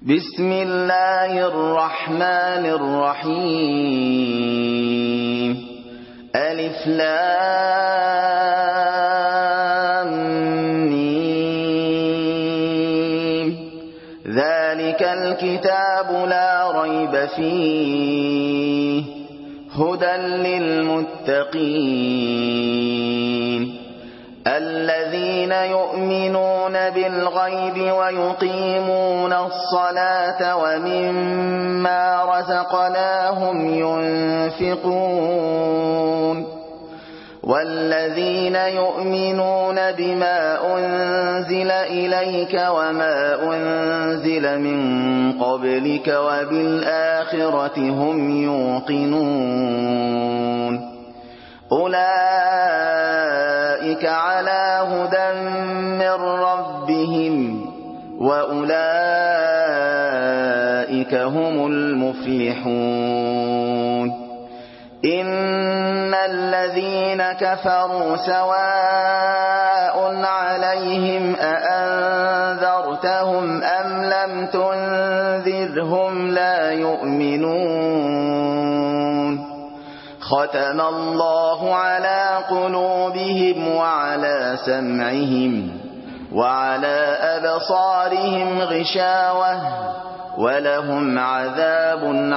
بسم الله الرحمن الرحيم ألف لام ميم ذلك الكتاب لا ريب فيه هدى للمتقين الذين يؤمنون بالغيب ويقيمون الصلاة ومما رزقناهم ينفقون والذين يؤمنون بما أنزل إليك وما أنزل من قبلك وبالآخرة هم يوقنون أولئك على هدى من ربهم وأولئك هم المفلحون إن الذين كفروا سواء عليهم أأنذرتهم أم لم تنذرهم لا يؤمنون ختم الله على قلوبهم وعلى سمعهم وعلى أبصارهم غشاوة ولهم عذاب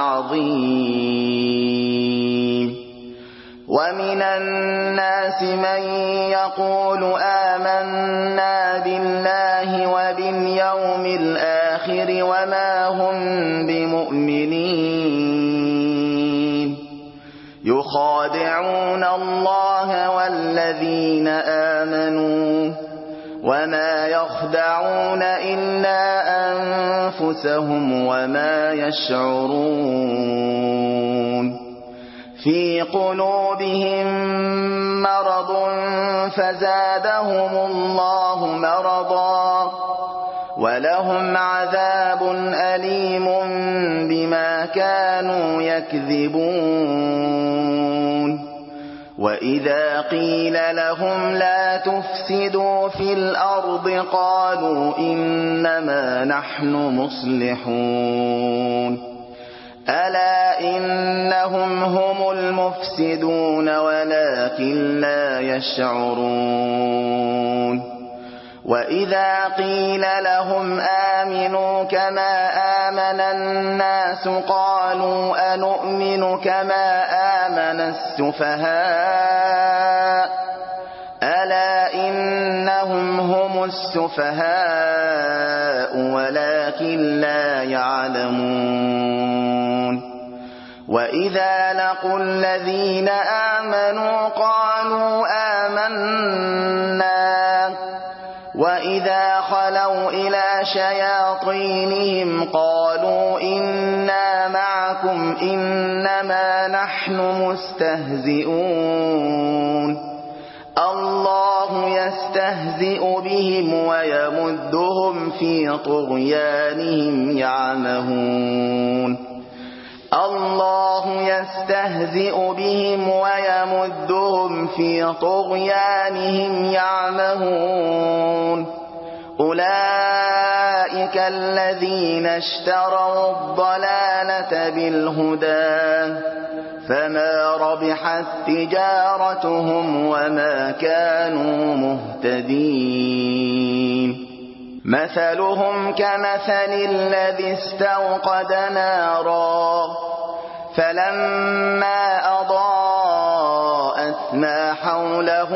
عظيم ومن الناس من يقول آمنا بالله وباليوم الآخر وما هم بمؤمنين يخادعون الله والذين آمنوا وما يخدعون إلا أنفسهم وما يشعرون في قلوبهم مرض فزادهم الله مرضا ولهم عذاب أليم بما كانوا يكذبون وإذا قيل لهم لا تفسدوا في الأرض قالوا إنما نحن مصلحون ألا إنهم هم المفسدون ولكن لا يشعرون وإذا قيل لهم آمنوا كما آمن الناس قالوا أنؤمن كما آمن السفهاء ألا إنهم هم السفهاء ولكن لا يعلمون وإذا لقوا الذين آمنوا قالوا آمنا وإذا خلوا إلى شياطينهم قالوا إنا معكم إنما نحن مستهزئون الله يستهزئ بهم ويمدهم في طغيانهم يعمهون الله يستهزئ بهم ويمدهم في طغيانهم يعمهون أولئك الذين اشتروا الضلالة بالهدى فما ربحت تجارتهم وما كانوا مهتدين مثلهم كمثل الذي استوقد نارا فلما أضاءت ما حوله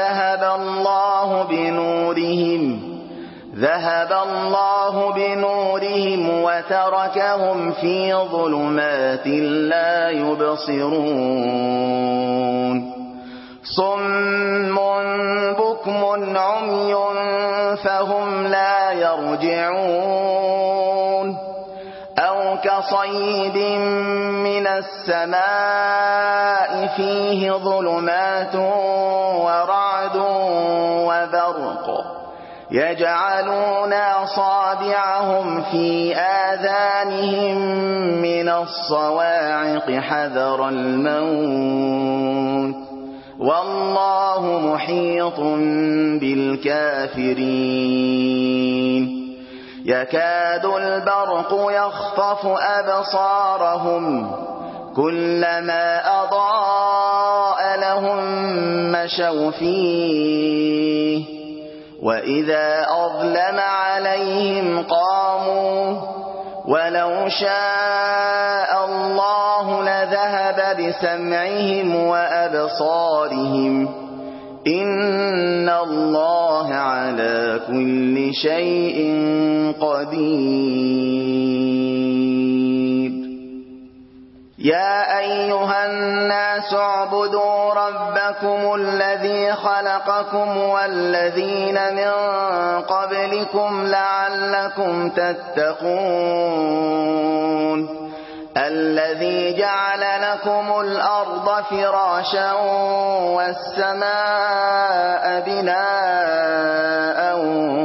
ذهب الله بنورهم وتركهم في ظلمات لا يبصرون صم بكم عمي فهم لا يرجعون أو كصيب من السماء فيه ظلمات ورعد وبرق يجعلون أصابعهم في آذانهم من الصواعق حذر الموت والله محيط بالكافرين يكاد البرق يخطف أبصارهم كلما أضاء لهم مشوا فيه وإذا أظلم عليهم قاموا ولو شاء الله لذهب بسمعهم وأبصارهم إن الله على كل شيء قدير. يا أيها الناس اعبدوا ربكم الذي خلقكم والذين من قبلكم لعلكم تتقون الذي جعل لكم الأرض فراشا والسماء بناء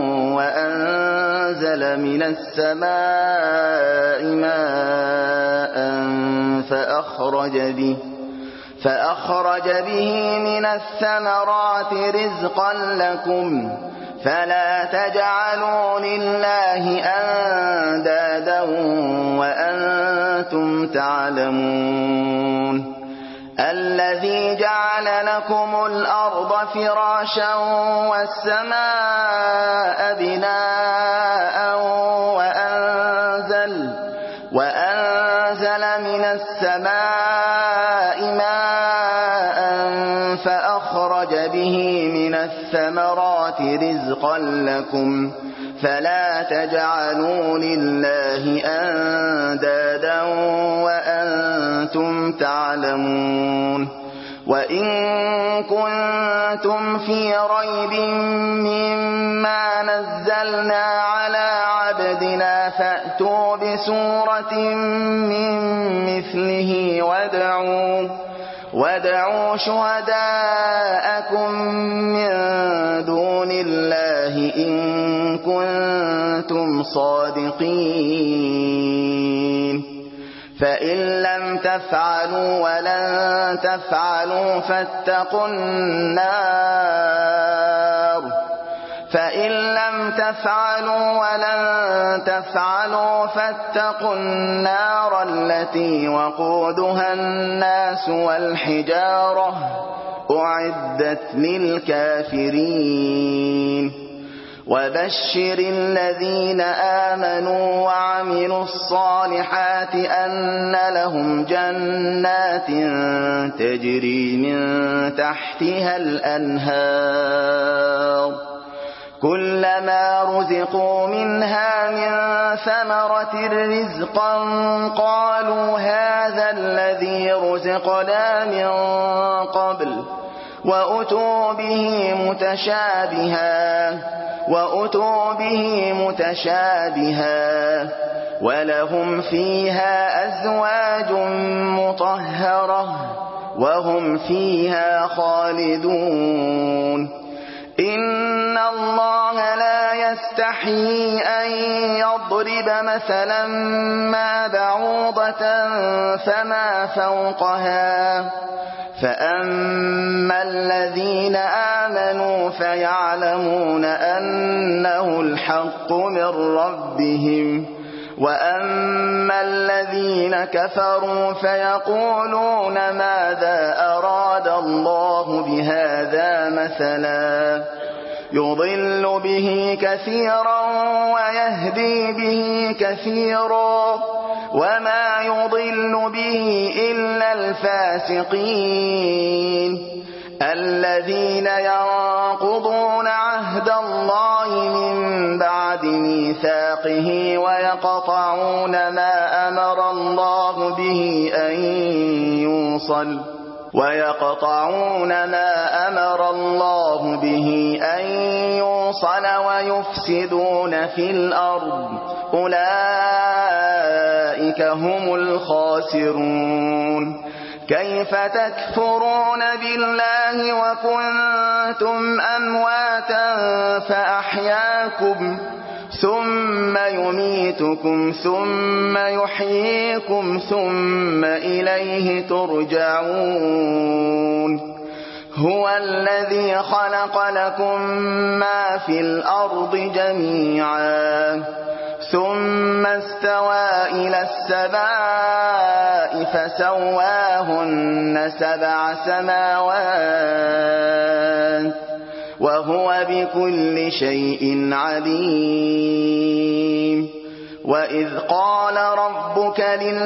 وأنزل من السماء ماء فأخرج به من الثمرات رزقا لكم فلا تجعلوا لله أندادا وأنتم تعلمون الذي جعل لكم الأرض فراشا والسماء بناء وأنزل من السماء ماء فأخرج به من الثمرات رزقا لكم فلا تجعلوا لله أندادا وأنتم تعلمون وإن كنتم في ريب مما نزلنا على عبدنا فأتوا بسورة من مثله وادعوا شهداءكم من دون الله إن كنتم صادقين فإن لم تفعلوا ولن تفعلوا فاتقوا النار التي وقودها الناس والحجارة أعدت للكافرين وبشر الذين آمنوا وعملوا الصالحات أن لهم جنات تجري من تحتها الأنهار كلما رزقوا منها من ثمرة رزقا قالوا هذا الذي رزقنا من قبل وأتوا به متشابها ولهم فيها أزواج مطهرة وهم فيها خالدون إن الله لا يستحيي أن يضرب مثلا ما بعوضة فما فوقها فأما الذين آمنوا فيعلمون أنه الحق من ربهم وأما الذين كفروا فيقولون ماذا أراد الله بهذا مثلا يضل به كثيرا ويهدي به كثيرا وما يضل به إلا الفاسقين الذين ينقضون عهد الله من بعد ميثاقه ويقطعون ما أمر الله به أن يوصل ويفسدون في الأرض أولئك هم الخاسرون كيف تكفرون بالله وكنتم أمواتا فأحياكم ثم يميتكم ثم يحييكم ثم إليه ترجعون هو الذي خلق لكم ما في الأرض جميعا ثم استوى إلى السماء فسواهن 7 سماوات وهو بكل شيء عليم. وإذ قال ربك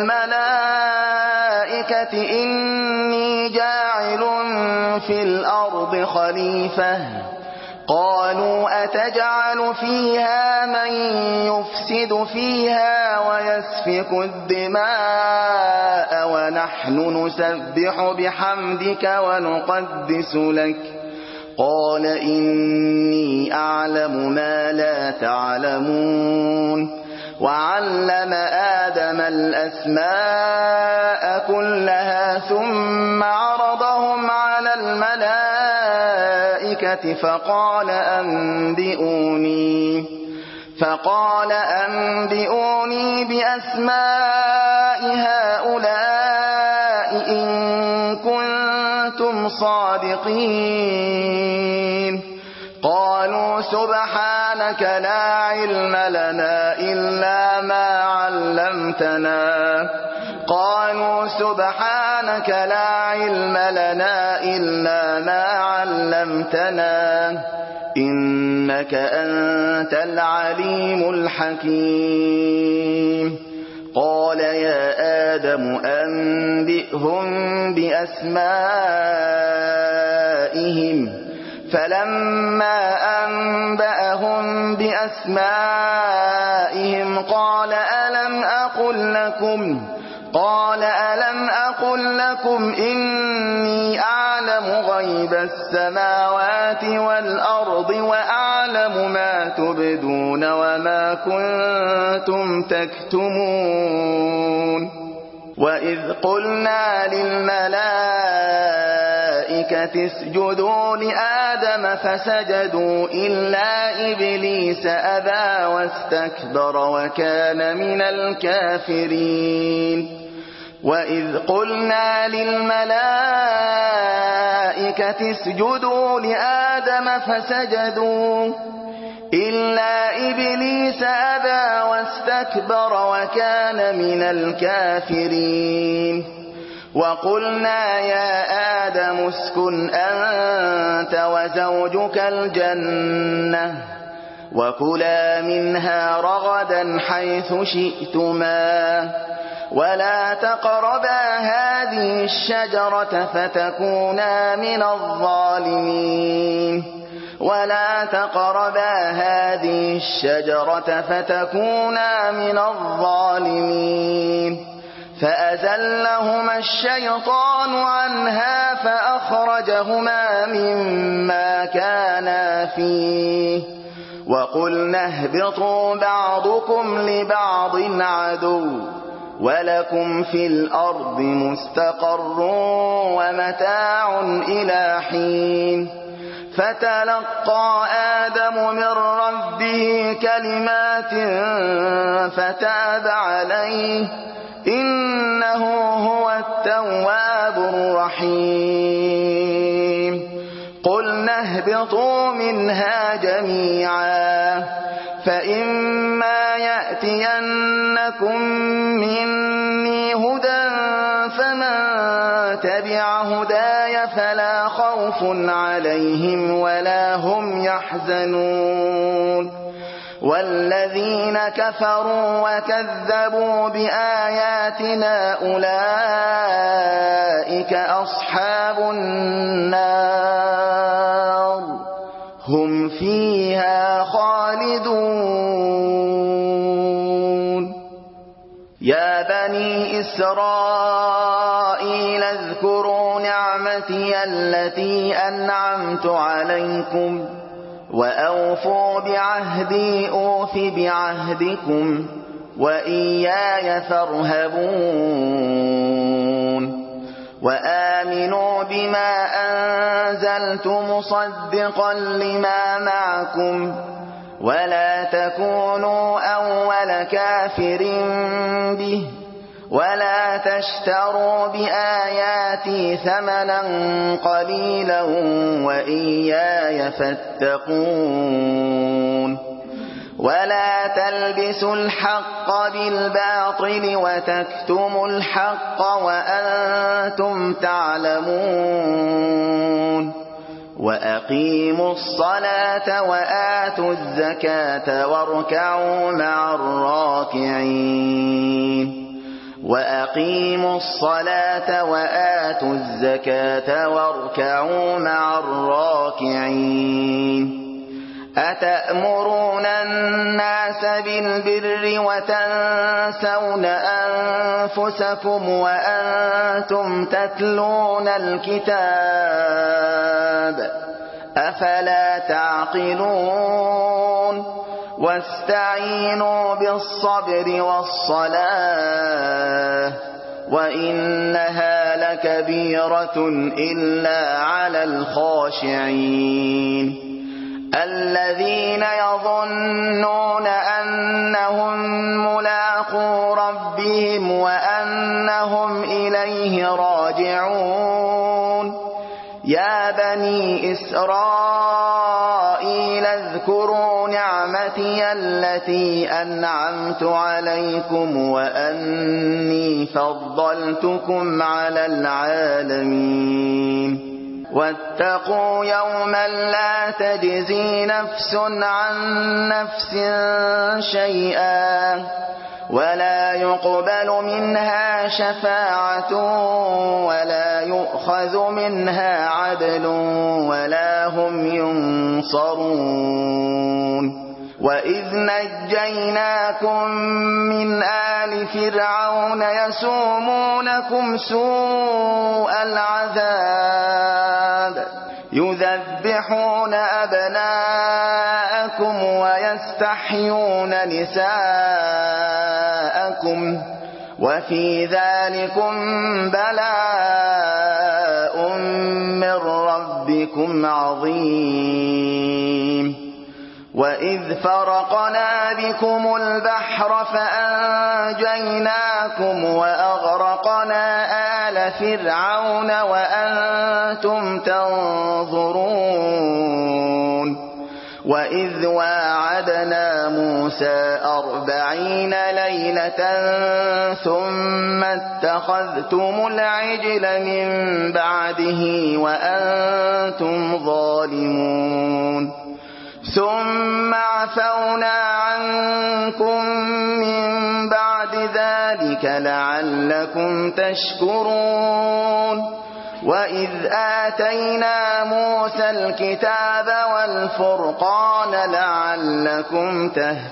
للملائكة إني جاعل في الأرض خليفة قالوا أتجعل فيها من يفسد فيها ويسفك الدماء ونحن نسبح بحمدك ونقدس لك قال إني أعلم ما لا تعلمون. وعلم آدم الأسماء كلها ثم عرضهم على الملائكة فقال أنبئوني بأسماء هؤلاء إن كنتم صادقين. قالوا سبحانك لا علم لنا إلا ما علمتنا إنك أنت العليم الحكيم. قال يا آدم أنبئهم بأسمائهم فلما أنبأهم بأسمائهم قال ألم أقل لكم إني أعلم غيب السماوات والأرض وأعلم ما تبدون وما كنتم تكتمون. وإذ قلنا للملائكة اسجدوا لآدم فسجدوا إلا إبليس أبى واستكبر وكان من الكافرين. وإذ قلنا للملائكة اسجدوا لآدم فسجدوا إلا إبليس أبى واستكبر وكان من الكافرين. وقلنا يا آدم اسكن أنت وزوجك الجنة وكلا منها رغدا حيث شئتما ولا تقربا هذه الشجرة فتكونا من الظالمين. فأزلهما الشيطان عنها فأخرجهما مما كانا فيه وقلنا اهبطوا بعضكم لبعض عدو ولكم في الأرض مستقر ومتاع إلى حين. فتلقى آدم من ربه كلمات فتاب عليه إنه هو التواب الرحيم. قلنا اهبطوا منها جميعا فإما يأتينكم مني هدى فمن تبع هداي فلا خوف عليهم ولا هم يحزنون. والذين كفروا وكذبوا بآياتنا أولئك أصحاب النار هم فيها خالدون. يا بني إسرائيل اذكروا نعمتي التي أنعمت عليكم وأوفوا بعهدي أوف بعهدكم وإياي فارهبون. وآمنوا بما أنزلت مصدقا لما معكم ولا تكونوا أول كافر به ولا تشتروا بآياتي ثمنا قليلا وإياي فاتقون. ولا تلبسوا الحق بالباطل وتكتموا الحق وأنتم تعلمون وأقيموا الصلاة وآتوا الزكاة واركعوا مع الراكعين وأقيموا الصلاة وآتوا الزكاة واركعوا مع الراكعين أتأمرون الناس بالبر وتنسون أنفسكم وأنتم تتلون الكتاب أفلا تعقلون واستعينوا بالصبر والصلاة وإنها لكبيرة إلا على الخاشعين الذين يظنون أنهم ملاقو ربهم وأنهم إليه راجعون يا بني إسرائيل اذكروا نعمتي التي أنعمت عليكم وأني فضلتكم على العالمين واتقوا يوما لا تجزي نفس عن نفس شيئا ولا يقبل منها شفاعة ولا يؤخذ منها عدل ولا هم ينصرون وإذ نجيناكم من آل فرعون يسومونكم سوء العذاب يذبحون أبناءكم ويستحيون نساءكم وفي ذلكم بلاء من ربكم عظيم وإذ فرقنا بكم البحر فأنجيناكم وأغرقنا آل فرعون وأنتم تنظرون وإذ واعدنا موسى 40 ليلة ثم اتخذتم العجل من بعده وأنتم ظالمون ثم عفونا عنكم من بعد ذلك لعلكم تشكرون وإذ آتينا موسى الكتاب والفرقان لعلكم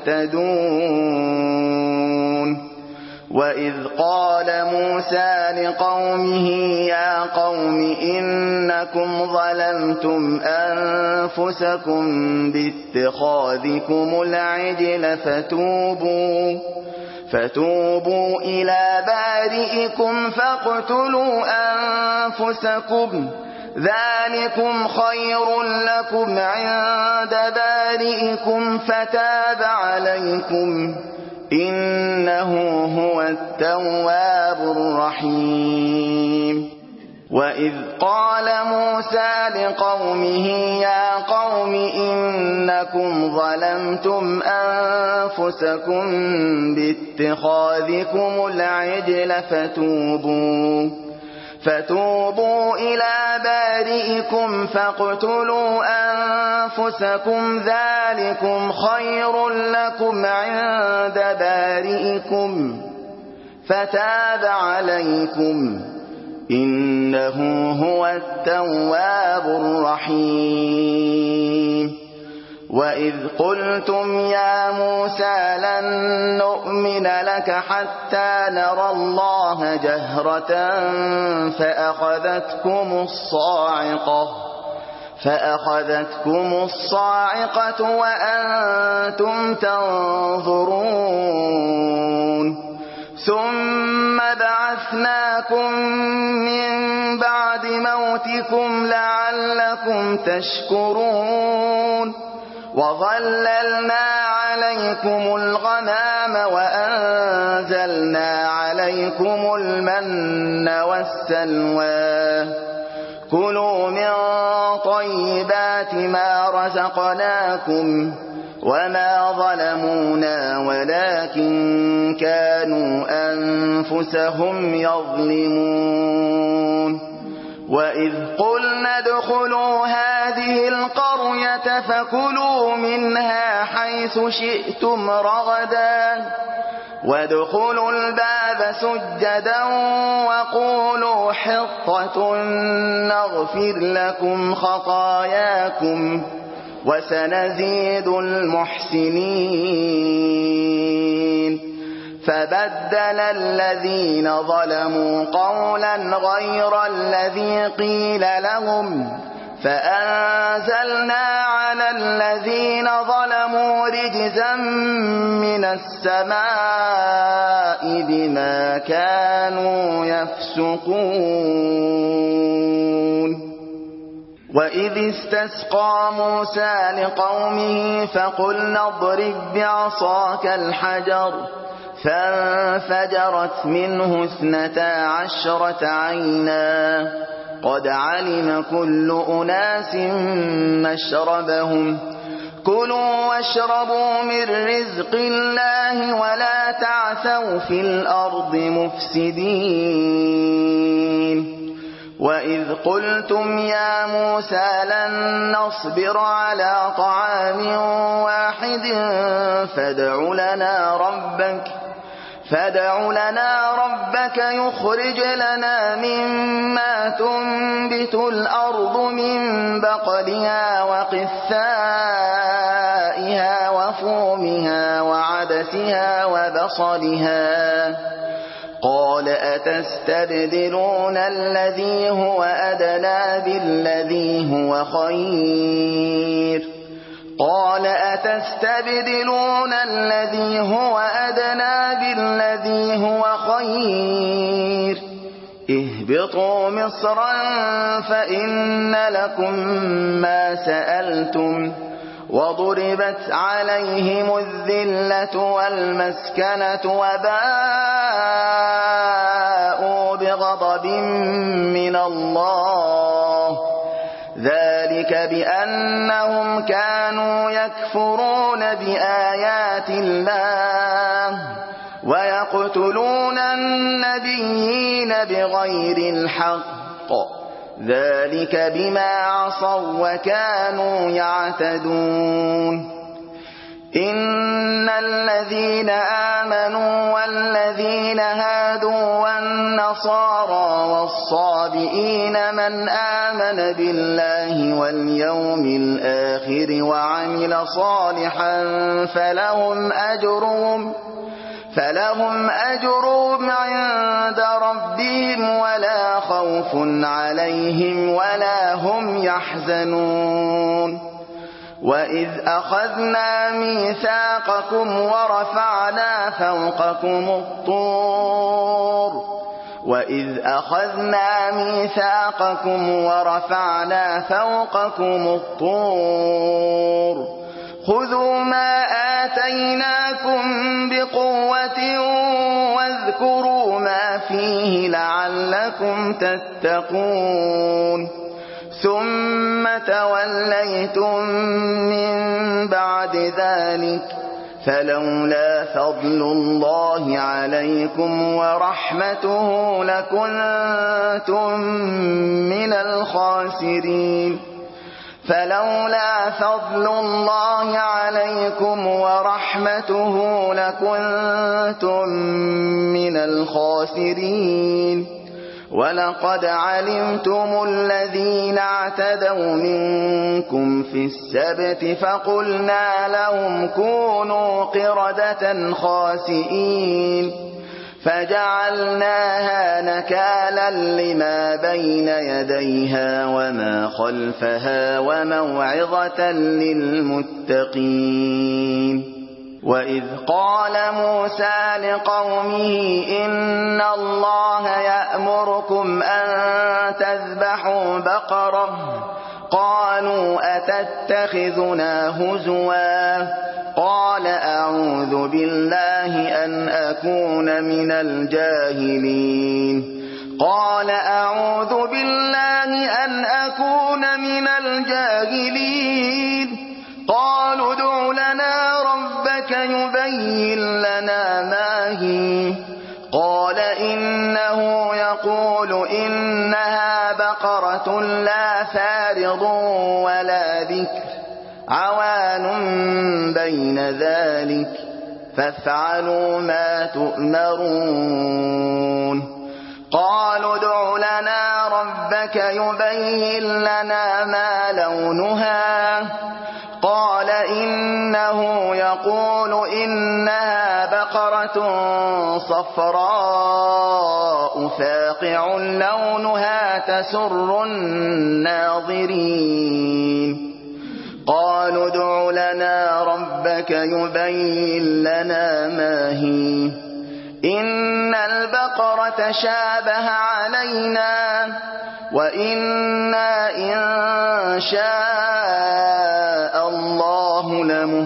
تهتدون وإذ قال موسى لقومه يا قوم إنكم ظلمتم أنفسكم باتخاذكم العجل فتوبوا إلى بارئكم فاقتلوا أنفسكم ذلكم خير لكم عند بارئكم فتاب عليكم إنه هو التواب الرحيم وإذ قال موسى لقومه يا قوم إنكم ظلمتم أنفسكم باتخاذكم العجل فتوبوا إلى بارئكم فاقتلوا أنفسكم ذلكم خير لكم عند بارئكم فتاب عليكم إنه هو التواب الرحيم وإذ قلتم يا موسى لن نؤمن لك حتى نرى الله جهرة فأخذتكم الصاعقة وأنتم تنظرون ثم بعثناكم من بعد موتكم لعلكم تشكرون وظللنا عليكم الغمام وأنزلنا عليكم المن والسلوى كلوا من طيبات ما رزقناكم وما ظلمونا ولكن كانوا أنفسهم يظلمون وإذ قلنا ادخلوا هذه القرية فكلوا منها حيث شئتم رغدا وادخلوا الباب سجدا وقولوا حطة نغفر لكم خطاياكم وسنزيد المحسنين فبدل الذين ظلموا قولا غير الذي قيل لهم فأنزلنا على الذين ظلموا رجزا من السماء بما كانوا يفسقون وإذ استسقى موسى لقومه فقلنا اضرب بعصاك الحجر فانفجرت منه 12 عينا قد علم كل أناس مشربهم كلوا واشربوا من رزق الله ولا تعثوا في الأرض مفسدين وإذ قلتم يا موسى لن نصبر على طعام واحد فادع لنا ربك يخرج لنا مما تنبت الأرض من بقلها وقثائها وفومها وعدسها وبصلها قال أتستبدلون الذي هو أدنى بالذي هو خير اهبطوا مصرا فإن لكم ما سألتم وضربت عليهم الذلة والمسكنة وباءوا بغضب من الله ذلك بأنهم كانوا يكفرون بآيات الله ويقتلون النبيين بغير الحق ذلك بما عصوا وكانوا يعتدون إن الذين آمنوا والذين هادوا والنصارى والصابئين من آمن بالله واليوم الآخر وعمل صالحا فلهم أجرهم عند ربهم ولا خوف عليهم ولا هم يحزنون وإذ أخذنا ميثاقكم ورفعنا فوقكم الطور خذوا ما آتيناكم بقوة واذكروا ما فيه لعلكم تتقون ثم توليتم من بعد ذلك فلولا فضل الله عليكم ورحمته لكنتم من الخاسرين ولقد علمتم الذين اعتدوا منكم في السبت فقلنا لهم كونوا قردة خاسئين فجعلناها نكالا لما بين يديها وما خلفها وموعظة للمتقين وإذ قال موسى لقومه إن الله يأمركم أن تذبحوا بقرة قالوا أتتخذنا هزوا قال أعوذ بالله أن أكون من الجاهلين قالوا ادع لنا قال إنه يقول إنها بقرة لا فارض ولا بكر عوان بين ذلك فافعلوا ما تؤمرون قالوا ادع لنا ربك يبين لنا ما لونها قال إنه يقول إنها بقرة صفراء فاقع لونها تسر الناظرين قالوا ادع لنا ربك يبين لنا ما هي إن البقرة شابه علينا وإنا إن شاء الله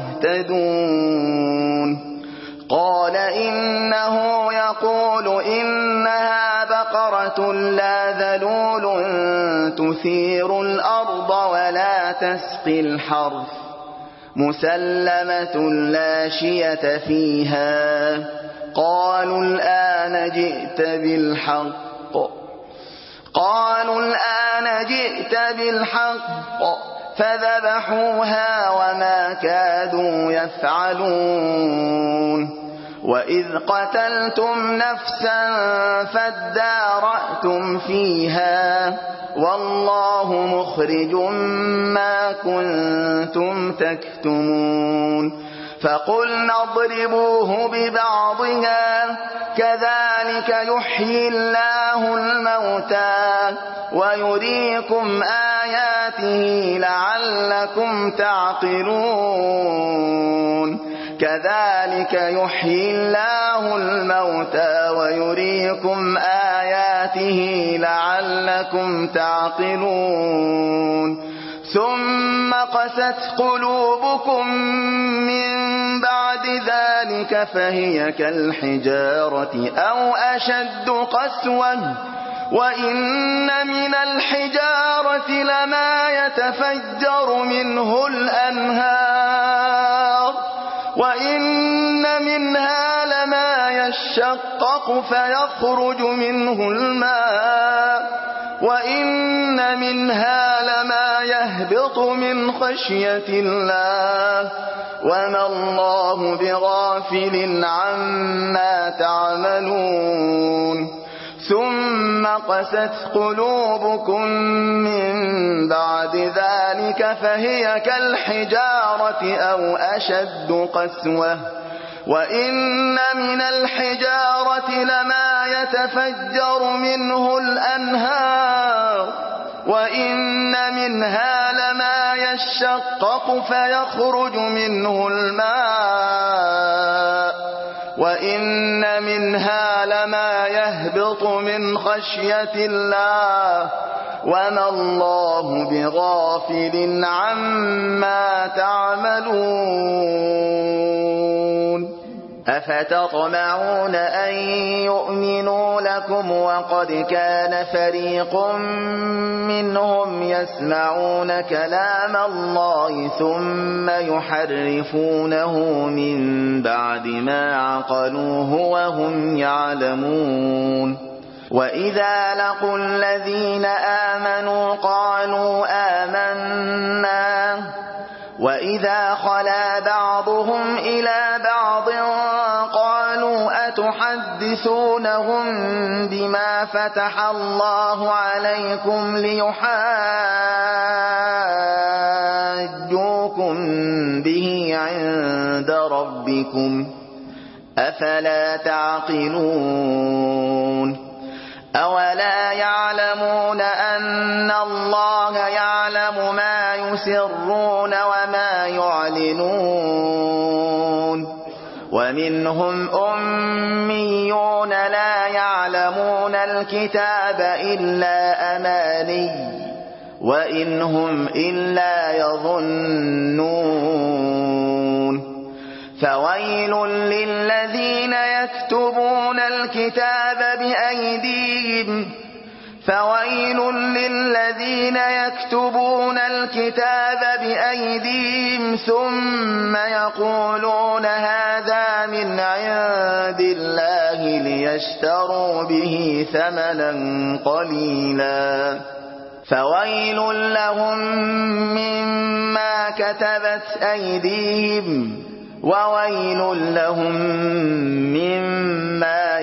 لمهتدون قال إنه يقول إنها بقرة لا ذلول تثير الأرض ولا تسقي الحرث مسلمة لا شية فيها قالوا الآن جئت بالحق فذبحوها وما كادوا يفعلون وإذ قتلتم نفسا فادارأتم فيها والله مخرج ما كنتم تكتمون فقلنا اضربوه ببعضها كذلك يحيي الله الموتى ويريكم آياته لعلكم تعقلون كذلك يحيي الله الموتى ويريكم آياته لعلكم تعقلون ثم قست قلوبكم من بعد ذلك فهي كالحجارة أو أشد قسوة وإن من الحجارة لما يتفجر منه الأنهار وإن منها لما يشقق فيخرج منه الماء وإن منها لما يهبط من خشية الله وما الله بغافل عما تعملون ثم قست قلوبكم من بعد ذلك فهي كالحجارة أو أشد قسوة وإن من الحجارة لما يتفجر منه الأنهار وإن منها لما يشقق فيخرج منه الماء وإن منها لما يهبط من خشية الله وما الله بغافل عما تعملون أفتطمعون أن يؤمنوا لكم وقد كان فريق منهم يسمعون كلام الله ثم يحرفونه من بعد ما عقلوه وهم يعلمون وإذا لقوا الذين آمنوا قالوا آمنا وإذا خلا بعضهم إلى بعض قالوا أتحدثونهم بما فتح الله عليكم ليحاجوكم به عند ربكم أفلا تعقلون أولا يعلمون أن الله يعلم ما يسرون وما يعلنون ومنهم أميون لا يعلمون الكتاب إلا أماني وإن هم إلا يظنون فويل للذين يكتبون الكتاب بأيديهم ثم يقولون هذا من عند الله ليشتروا به ثمنا قليلا فويل لهم مما كتبت أيديهم وويل لهم مما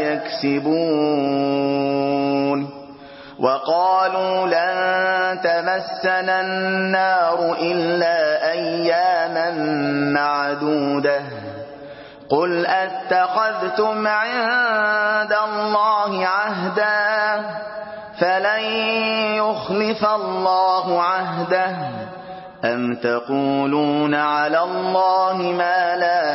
يكسبون وقالوا لن تمسنا النار إلا أياما معدودة قل أتخذتم عند الله عهدا فلن يخلف الله عهده أم تقولون على الله ما لا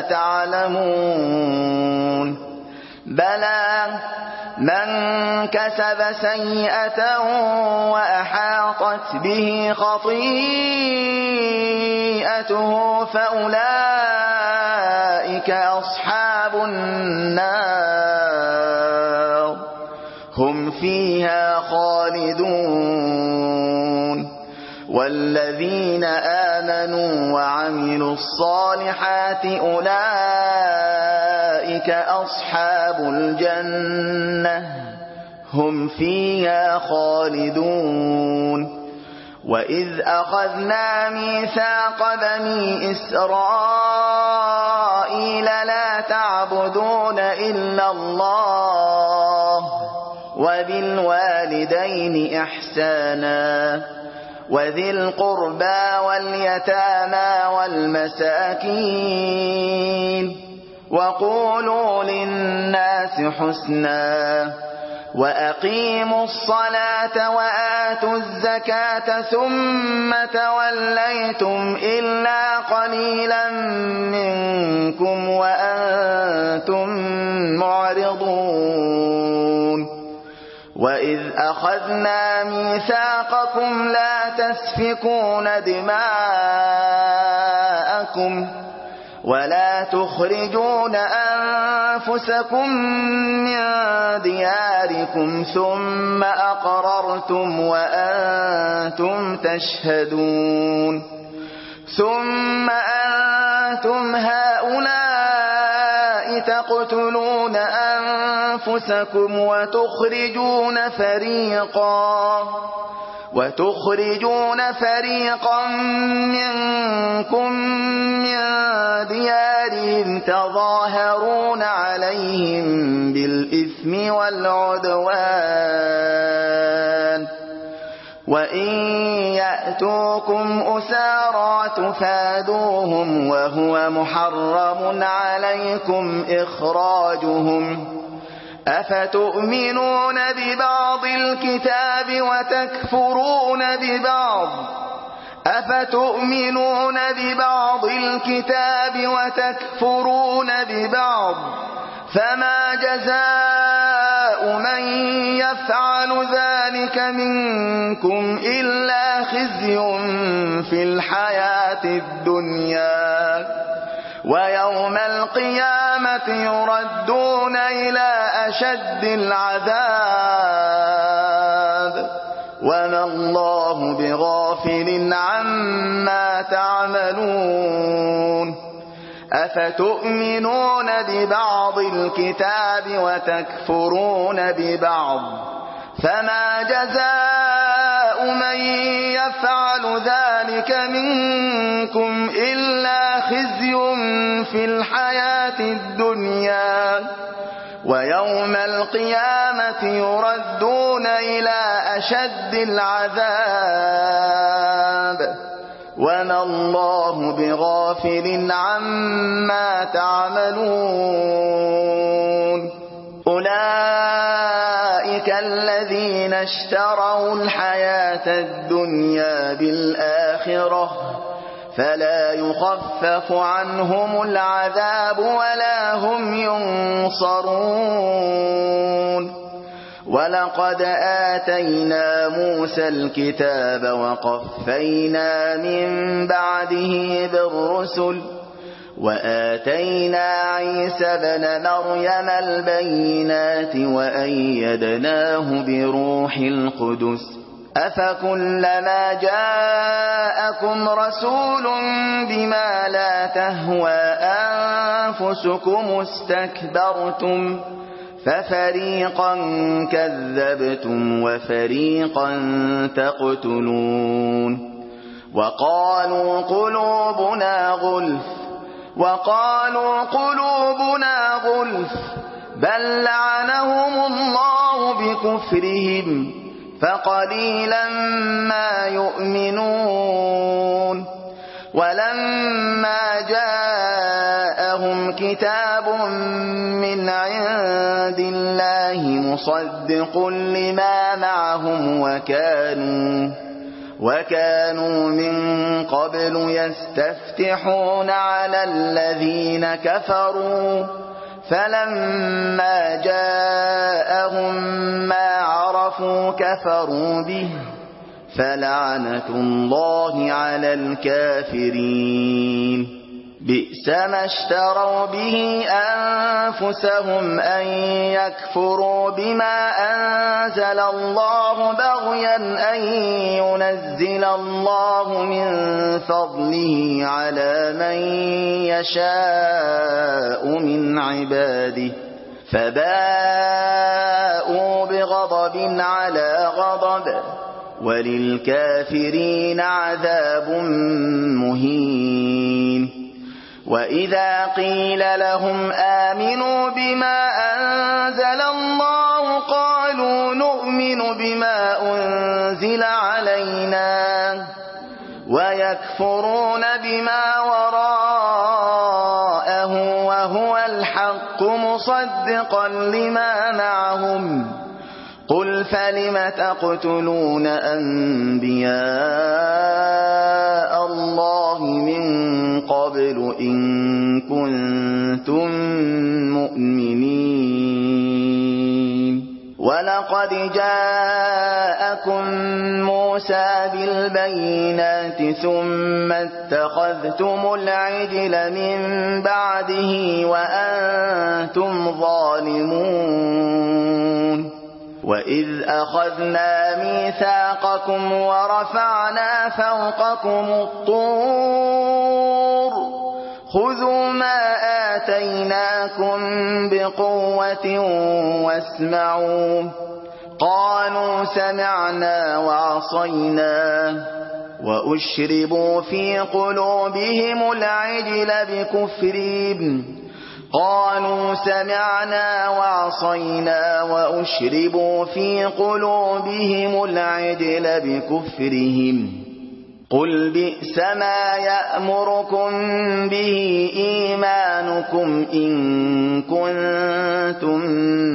تعلمون بلى من كسب سيئة وأحاطت به خطيئته فأولئك أصحاب النار هم فيها خالدون والذين آمنوا وعملوا الصالحات أولئك أصحاب الجنة هم فيها خالدون وإذ أخذنا ميثاق بني إسرائيل لا تعبدون إلا الله وبالوالدين إحسانا وذي القربى واليتامى والمساكين وقولوا للناس حسنا وأقيموا الصلاة وآتوا الزكاة ثم توليتم إلا قليلا منكم وأنتم معرضون وإذ أخذنا ميثاقكم لا تسفكون دماءكم ولا تخرجون أنفسكم من دياركم ثم أقررتم وأنتم تشهدون ثم أنتم هؤلاء تقتلون أنفسكم وتخرجون فريقا منكم من ديارهم تظاهرون عليهم بالإثم والعدوان وإن يأتوكم أسارى تفادوهم وهو محرم عليكم إخراجهم أفتؤمنون ببعض الكتاب وتكفرون ببعض فما جزاء من يفعل ذلك منكم إلا خزي في الحياة الدنيا ويوم القيامة يردون إلى أشد العذاب وما الله بغافل عما تعملون أفتؤمنون ببعض الكتاب وتكفرون ببعض فما جزاء من يفعل ذلك منكم إلا خزي في الحياة الدنيا ويوم القيامة يردون إلى أشد العذاب وما الله بغافل عما تعملون أولئك الذين اشتروا الحياة الدنيا بالآخرة فلا يخفف عنهم العذاب ولا هم ينصرون ولقد آتينا موسى الكتاب وقفينا من بعده بالرسل وآتينا عيسى بن مريم البينات وأيدناه بروح القدس أفكلما جاءكم رسول بما لا تهوى أنفسكم استكبرتم ففريقا كذبتم وفريقا تقتلون وقالوا قلوبنا غلف بل لعنهم الله بكفرهم فقليلا ما يؤمنون ولما جاءهم كتاب من عند الله مصدق لما معهم وكانوا من قبل يستفتحون على الذين كفروا فلما جاءهم ما عرفوا كفروا به فلعنة الله على الكافرين بئس ما اشتروا به أنفسهم أن يكفروا بما أنزل الله بغيا أن ينزل الله من فضله على من يشاء من عباده فباءوا بغضب على غضب وللكافرين عذاب مهين وإذا قيل لهم آمنوا بما أنزل الله قالوا نؤمن بما أنزل علينا ويكفرون بما وراءه وهو الحق مصدقا لما معهم قل فلم تقتلون أنبياء الله من قبل إن كنتم مؤمنين ولقد جاءكم موسى بالبينات ثم اتخذتم العجل من بعده وأنتم ظالمون وإذ أخذنا ميثاقكم ورفعنا فوقكم الطور خذوا ما آتيناكم بقوة واسمعوا قالوا سمعنا وعصينا وأشربوا في قلوبهم العجل بكفرهم قالوا سمعنا وعصينا وأشربوا في قلوبهم العجل بكفرهم قل بئس ما يأمركم به إيمانكم إن كنتم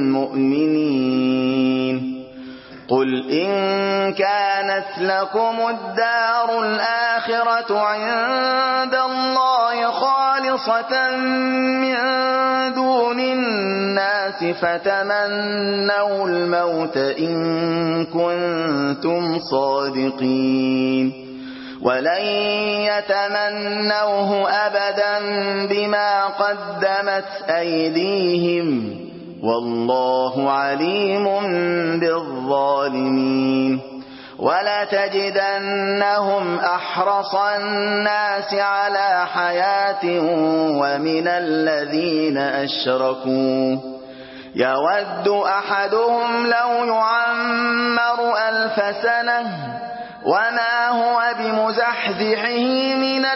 مؤمنين قل إن كانت لكم الدار الآخرة عند الله خالصة من دون الناس فتمنوا الموت إن كنتم صادقين ولن يتمنوه أبدا بما قدمت أيديهم والله عليم بالظالمين ولتجدنهم أحرص الناس على حياة ومن الذين أشركوا يود أحدهم لو يعمر 1000 سنة وما هو بمزحزحه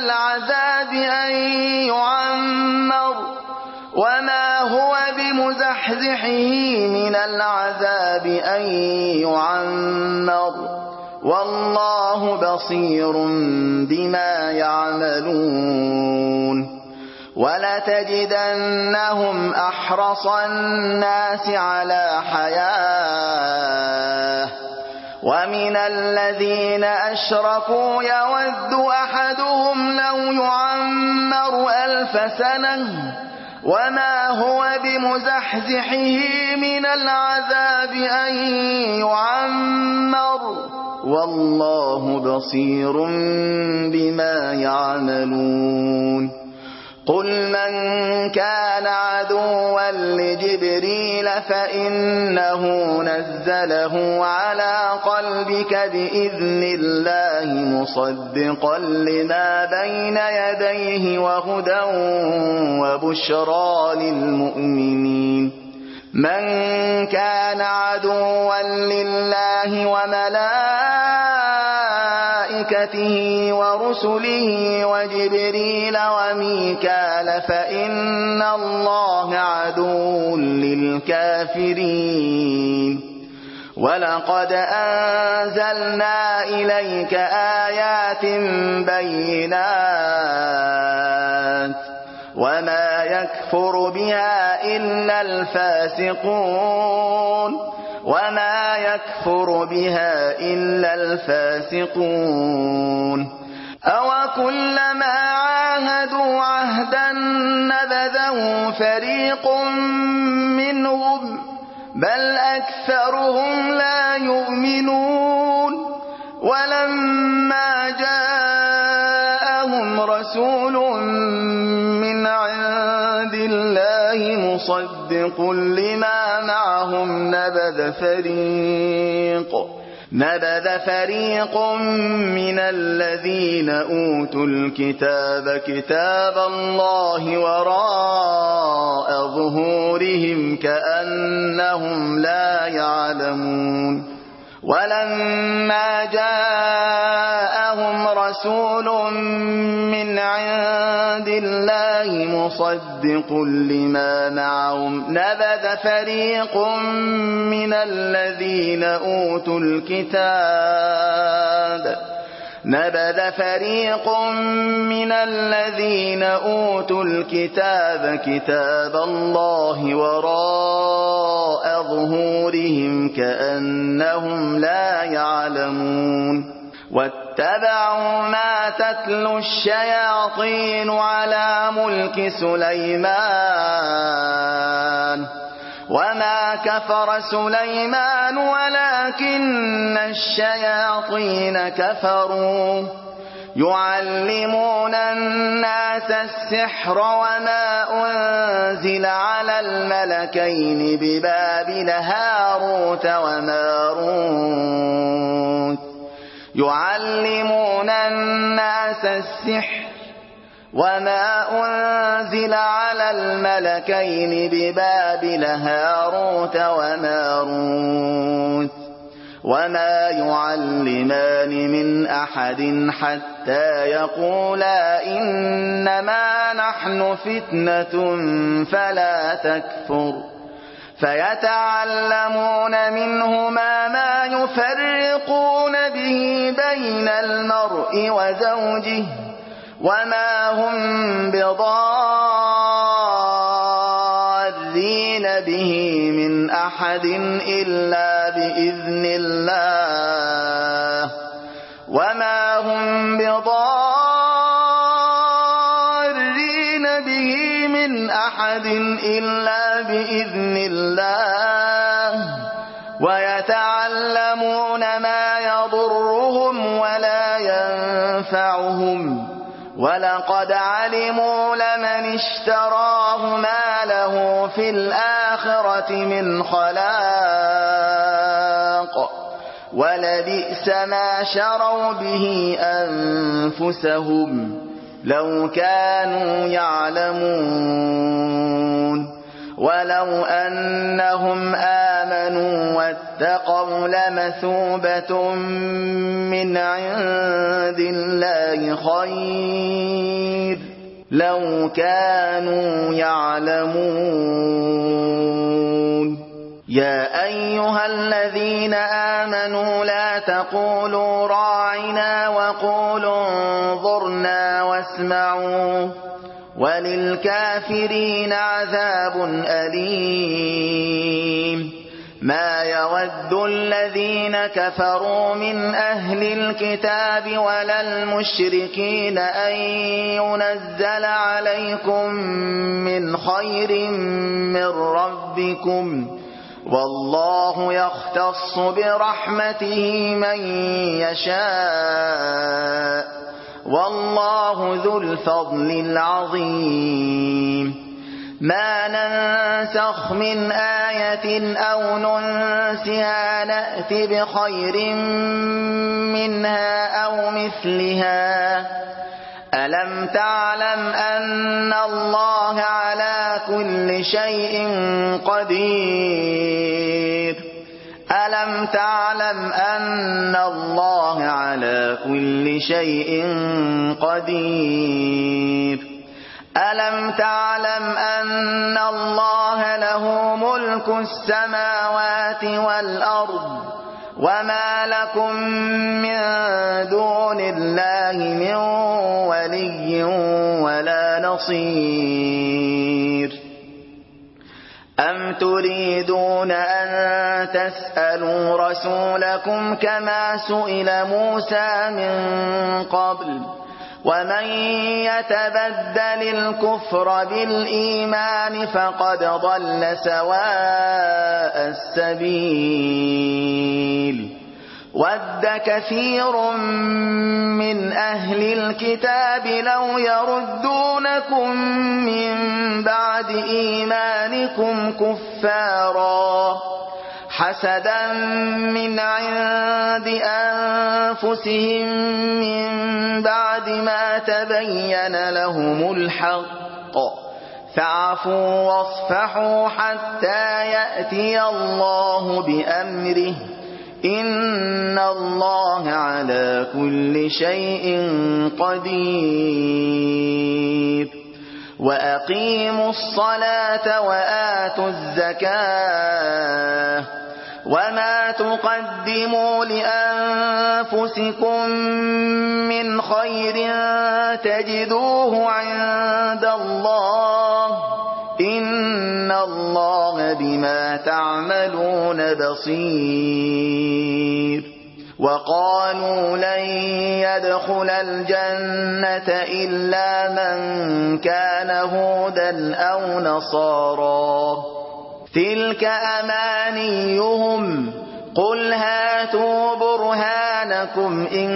من العذاب أن يعمر والله بصير بما يعملون ولتجدنهم أحرص الناس على حياة ومن الذين أشركوا يود أحدهم لو يعمر 1000 سنة وما هو بمزحزحه من العذاب أن يعمر والله بصير بما يعملون قل من كان عدوا لجبريل فإنه نزله على قلبك بإذن الله مصدقا لما بين يديه وهدى وبشرى للمؤمنين من كان عدوا لله وملائكته ورسله وجبريل وميكال فإن الله عدو للكافرين ولقد أنزلنا إليك آيات بينات وما يكفر بها إلا الفاسقون أوكلما عاهدوا عهدا نبذه فريق منهم بل أكثرهم لا يؤمنون ولما جاءهم رسول من عند الله مصدق لما معهم نبذ فريق من الذين أوتوا الكتاب كتاب الله وراء ظهورهم كأنهم لا يعلمون ولما جاءهم رسول من عند الله مصدق لما معهم نبذ فريق من الذين أوتوا الكتاب كتاب الله وراء ظهورهم كأنهم لا يعلمون واتبعوا ما تتلو الشياطين على ملك سليمان وما كفر سليمان ولكن الشياطين كفروا يعلمون الناس السحر وما أنزل على الملكين ببابل هاروت وماروت وما يعلمان من أحد حتى يقولا إنما نحن فتنة فلا تكفر فيتعلمون منهما ما يفرقون به بين المرء وزوجه وما هم بضارين به من أحد إلا بإذن الله ويتعلمون ما يضرهم ولا ينفعهم ولقد علموا لمن اشتراه ما له في الآخرة من خلاق ولبئس ما شروا به أنفسهم لو كانوا يعلمون ولو أنهم آمنوا واتقوا لمثوبة من عند الله خير لو كانوا يعلمون يا أيها الذين آمنوا لا تقولوا راعنا وقولوا انظرنا واسمعوا وللكافرين عذاب أليم ما يود الذين كفروا من أهل الكتاب ولا المشركين أن ينزل عليكم من خير من ربكم والله يختص برحمته من يشاء والله ذو الفضل العظيم ما ننسخ من آية أو ننسها نأت بخير منها أو مثلها ألم تعلم أن الله على كل شيء قدير ألم تعلم أن الله على كل شيء قدير ألم تعلم أن الله له ملك السماوات والأرض وما لكم من دون الله من ولي ولا نصير أم تريدون أن تسألوا رسولكم كما سئل موسى من قبل ومن يتبدل الكفر بالإيمان فقد ضل سواء السبيل ود كثير من أهل الكتاب لو يردونكم من بعد إيمانكم كفارا حسدا من عند أنفسهم من بعد ما تبين لهم الحق فاعفوا واصفحوا حتى يأتي الله بأمره إن الله على كل شيء قدير وأقيموا الصلاة وآتوا الزكاة وما تقدموا لأنفسكم من خير تجدوه عند الله إن الله بما تعملون بصير وقالوا لن يدخل الجنة إلا من كان هودا أو نصارا تلك أمانيهم قل هاتوا برهانكم إن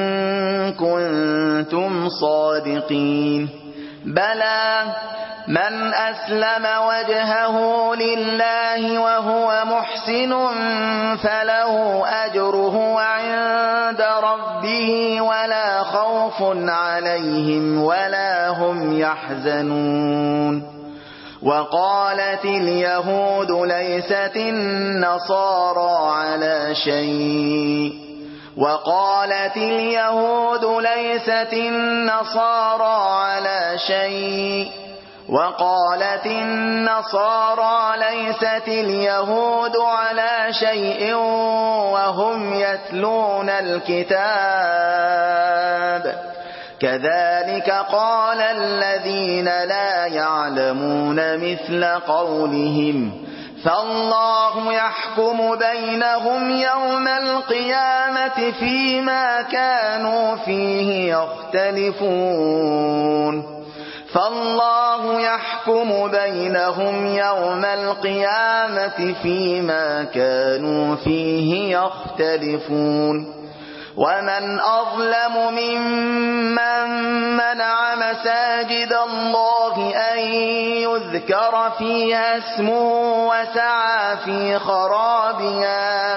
كنتم صادقين بلى من أسلم وجهه لله وهو محسن فله أجره عند ربه ولا خوف عليهم ولا هم يحزنون وقالت اليهود ليست النصارى على شيء وقالت اليهود ليست النصارى على شيء وقالت النصارى ليست اليهود على شيء وهم يتلون الكتاب كذلك قال الذين لا يعلمون مثل قولهم فالله يحكم بينهم يوم القيامة فيما كانوا فيه يختلفون فالله يحكم بينهم يوم القيامة فيما كانوا فيه يختلفون ومن أظلم ممن منع مساجد الله أن يذكر فيها اسمه وسعى في خرابها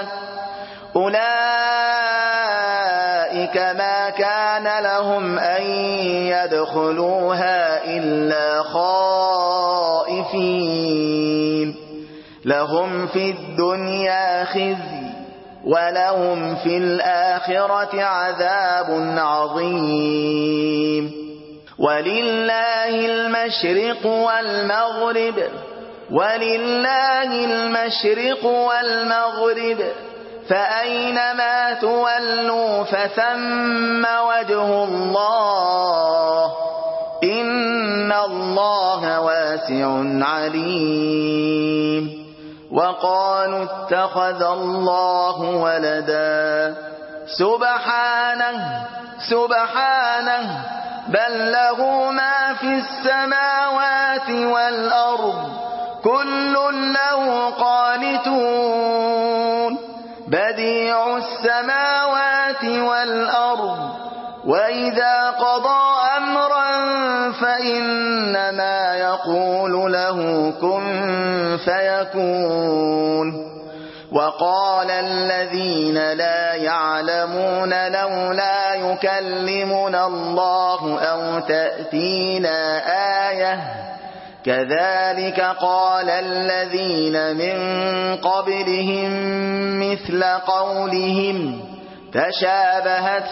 أولئك ما كان لهم أن يدخلوها إلا خائفين لهم في الدنيا خزي ولهم في الآخرة عذاب عظيم ولله المشرق والمغرب فأينما تولوا فثم وجه الله إن الله واسع عليم وقالوا اتخذ الله ولدا سبحانه بل له ما في السماوات والأرض كل له قانتون بديع السماوات والأرض وإذا قضى أمرا فإنما يقول له كن فيكون وقال الذين لا يعلمون لولا يكلمنا الله أو تأتينا آية كذلك قال الذين من قبلهم مثل قولهم تشابهت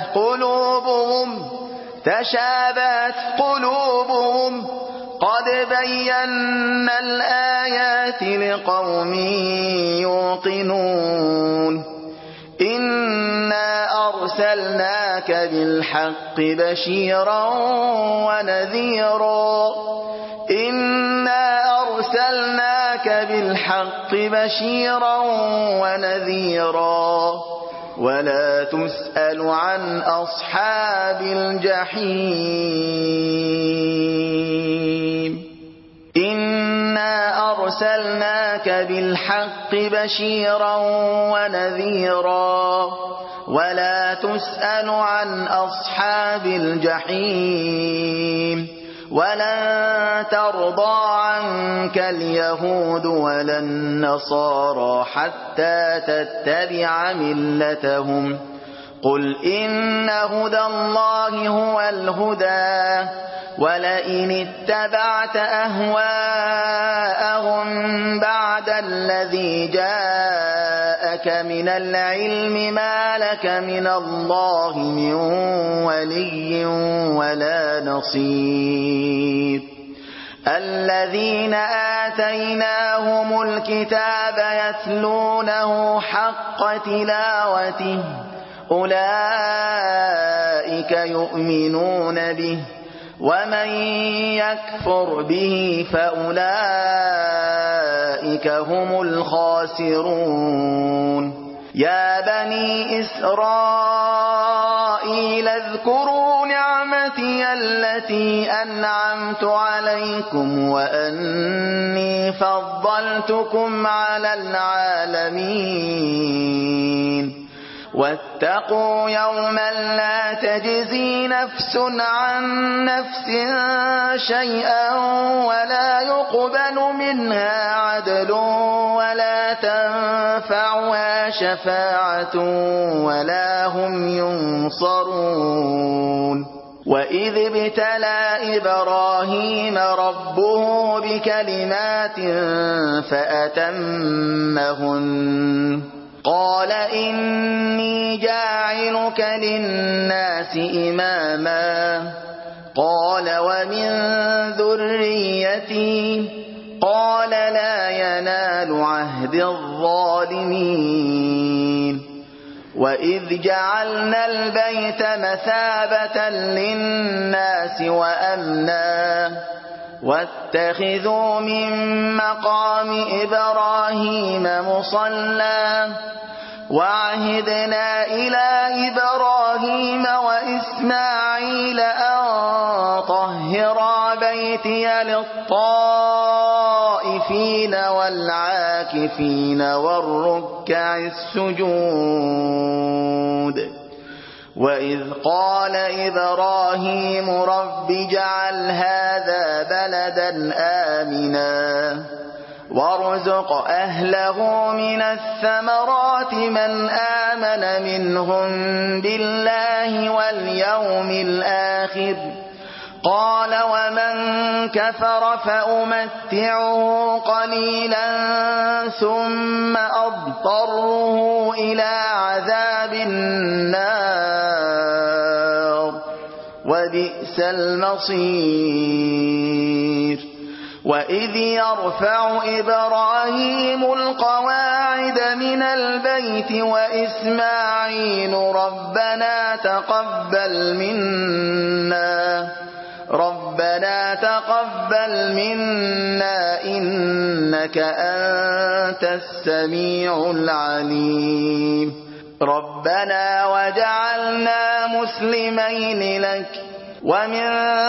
قلوبهم قد بينا الآيات لقوم يوقنون إنا أرسلناك بالحق بشيرا ونذيرا ولا تسأل عن أصحاب الجحيم إنا أرسلناك بالحق بشيرا ونذيرا ولا تسأل عن أصحاب الجحيم ولن ترضى عنك اليهود ولا النصارى حتى تتبع ملتهم قل إن هدى الله هو الهدى ولئن اتبعت أهواءهم بعد الذي جاءك من العلم ما لك من الله من ولي ولا نصير الذين آتيناهم الكتاب يتلونه حق تلاوته أولئك يؤمنون به ومن يكفر به فأولئك هم الخاسرون يا بني إسرائيل اذكروا نعمتي التي أنعمت عليكم وأني فضلتكم على العالمين واتقوا يوما لا تجزي نفس عن نفس شيئا ولا يقبل منها عدل ولا تنفعها شفاعة ولا هم ينصرون وإذ ابتلى إبراهيم ربه بكلمات فأتمهن قال إني جاعلك للناس إماما قال ومن ذريتي قال لا ينال عهد الظالمين وإذ جعلنا البيت مثابة للناس وأمنا واتخذوا من مقام إبراهيم مصلى وعهدنا إلى إبراهيم وإسماعيل أن طهرا بيتي للطائفين والعاكفين والركع السجود وإذ قال إبراهيم رب اجعل هذا بلدا آمنا وارزق أهله من الثمرات من آمن منهم بالله واليوم الآخر قال ومن كفر فأمتعه قليلا ثم أضطره إلى عذاب النار وبئس المصير وإذ يرفع إبراهيم القواعد من البيت وإسماعيل ربنا تقبل منا إنك أنت السميع العليم ربنا وجعلنا مسلمين لك ومن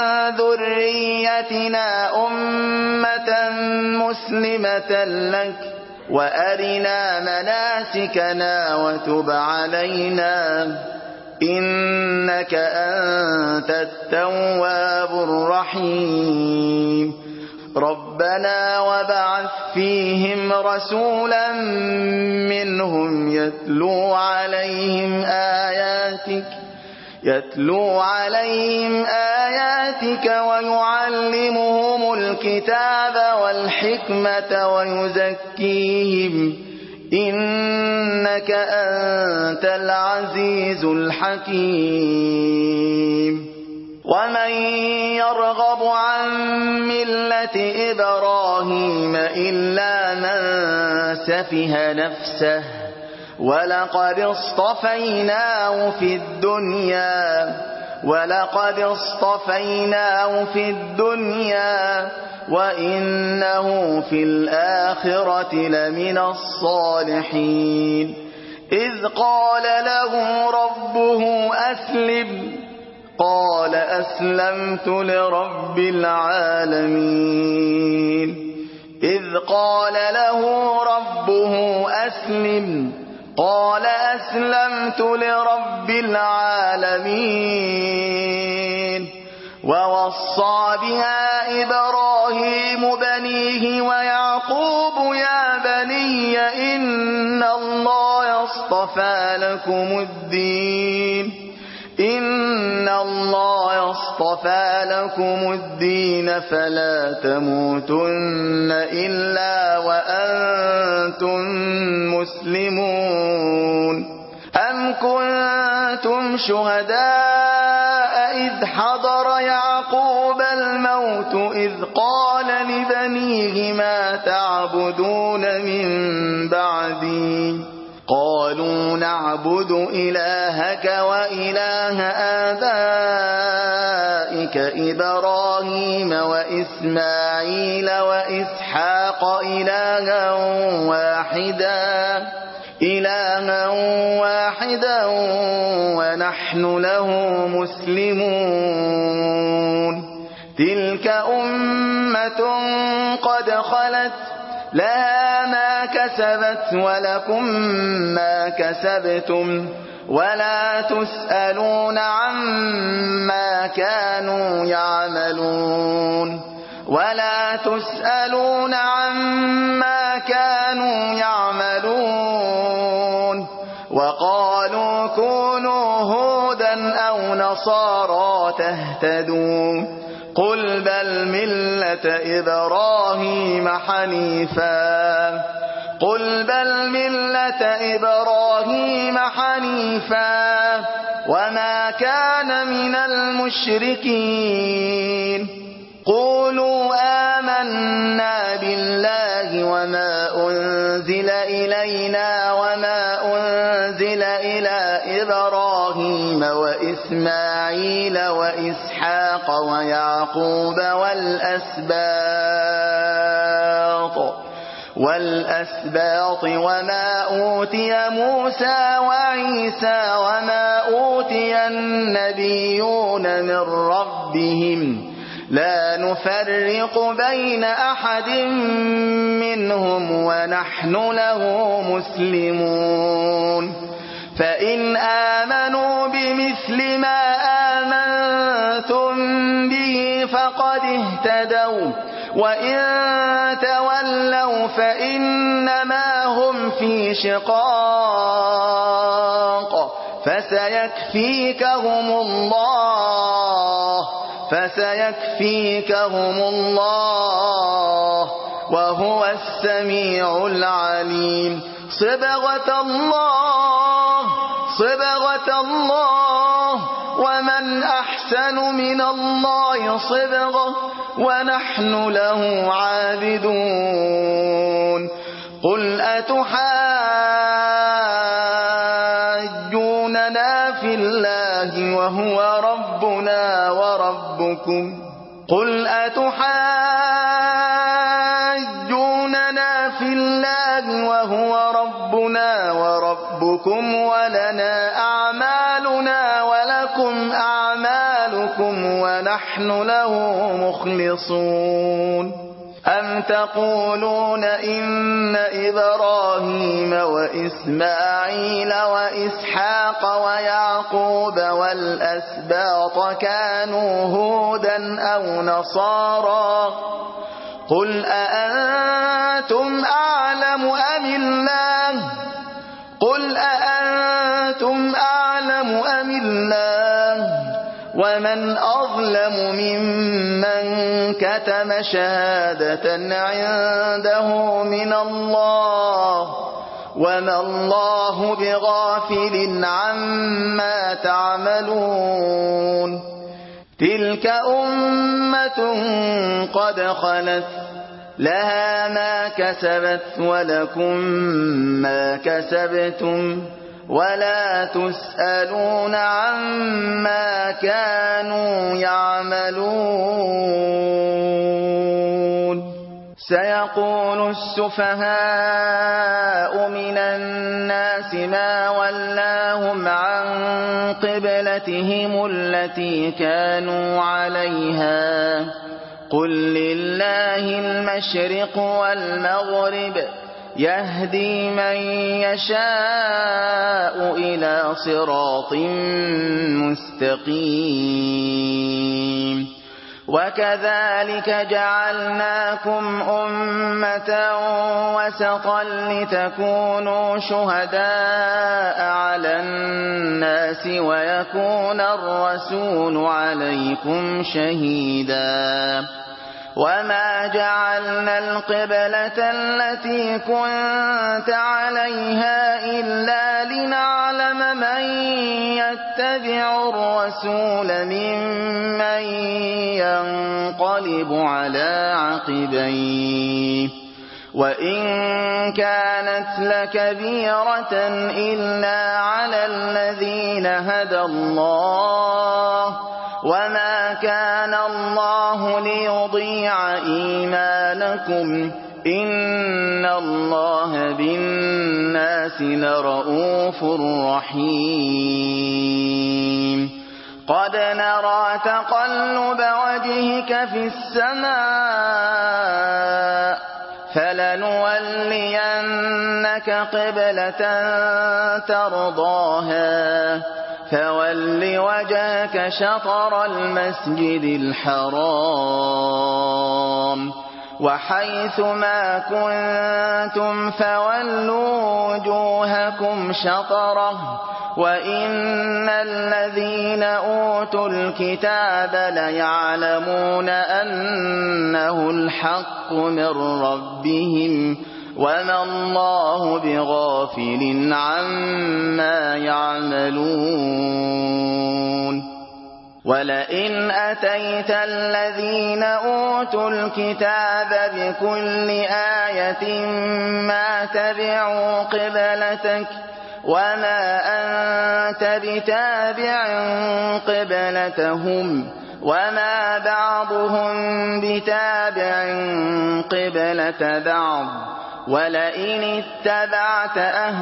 ذريتنا أمة مسلمة لك وأرنا مناسكنا وتب علينا إنك أنت التواب الرحيم ربنا وبعث فيهم رسولا منهم يتلو عليهم آياتك يتلو عليهم آياتك ويعلمهم الكتاب والحكمة ويزكيهم إنك أنت العزيز الحكيم ومن يرغب عن ملة إبراهيم إلا من سفه نفسه ولقد اصطفيناه في الدنيا وإنه في الآخرة لمن الصالحين إذ قال له ربه أسلم قال أسلمت لرب العالمين إذ قال له ربه أسلم قال أسلمت لرب العالمين ووصى بها إبراهيم بنيه ويعقوب يا بني إن الله اصطفى لكم الدين فلا تموتن إلا وأنتم مسلمون أم كنتم شهداء إذ حضر يعقوب الموت إذ قال لبنيه ما تعبدون من بعدي قالوا نعبد إلهك وإله آبائك إبراهيم وإسماعيل وإسحاق إلها واحدا ونحن له مسلمون تلك أمة قد خلت لها ما كسبت ولكم ما كسبتم ولا تسألون عما كانوا يعملون وقالوا كونوا هودا أو نصارى تهتدوا قل بل ملة إبراهيم حنيفا وما كان من المشركين قولوا آمنا بالله وما أنزل إلينا وما أنزل إلى إبراهيم وإسماعيل وإسحاق ويعقوب والأسباط وما أوتي موسى وعيسى وما أوتي النبيون من ربهم لا نفرق بين أحد منهم ونحن له مسلمون فإن آمنوا بمثل ما آمنتم به فقد اهتدوا وإن تولوا فإنما هم في شقاق فسيكفيكهم الله وهو السميع العليم صبغة الله ومن أحسن من الله صبغة ونحن له عابدون قل أتحاجوننا في الله وهو ربنا وربكم ولنا أعمالنا ولكم أعمالكم ونحن له مخلصون أم تقولون إن إبراهيم وإسماعيل وإسحاق ويعقوب والأسباط كانوا هودا أو نصارى قل أأنتم أعلم أم الله ومن أظلم ممن كتم شهادة عنده من الله وما الله بغافل عما تعملون تلك أمة قد خلت لها ما كسبت ولكم ما كسبتم ولا تسألون عما كانوا يعملون سيقول السفهاء من الناس ما ولاهم عن قبلتهم التي كانوا عليها قل لله المشرق والمغرب يهدي من يشاء إلى صراط مستقيم وكذلك جعلناكم أمة وسطا لتكونوا شهداء على الناس ويكون الرسول عليكم شهيدا وما جعلنا القبلة التي كنت عليها إلا لنعلم من يتبع الرسول ممن ينقلب على عقبيه وإن كانت لكبيرة إلا على الذين هدى الله وما كان الله ليضيع إيمانكم إن الله بالناس لرؤوف رحيم قد نرى تقلب وجهك في السماء فلنولينك قبلة ترضاها فول وجهك شطر المسجد الحرام وحيث ما كنتم فولوا وجوهكم شطره وإن الذين أوتوا الكتاب ليعلمون أنه الحق من ربهم وما الله بغافل عما يعملون ولئن أتيت الذين أوتوا الكتاب بكل آية ما تبعوا قبلتك وما أنت بتابع قبلتهم وما بعضهم بتابع قبلة بعض ولئن اتبعت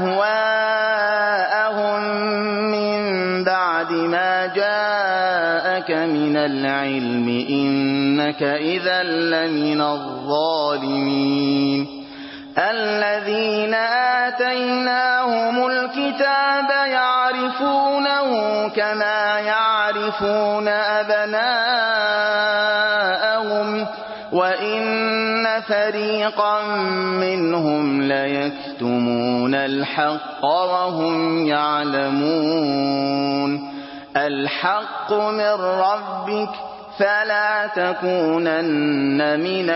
أهواءهم من بعد ما جاءك من العلم إنك إذا لمن الظالمين الذين آتيناهم الكتاب يعرفونه كما يعرفون أبناءهم وإن فريقا منهم ليكتمون الحق وهم يعلمون الحق من ربك فلا تكونن من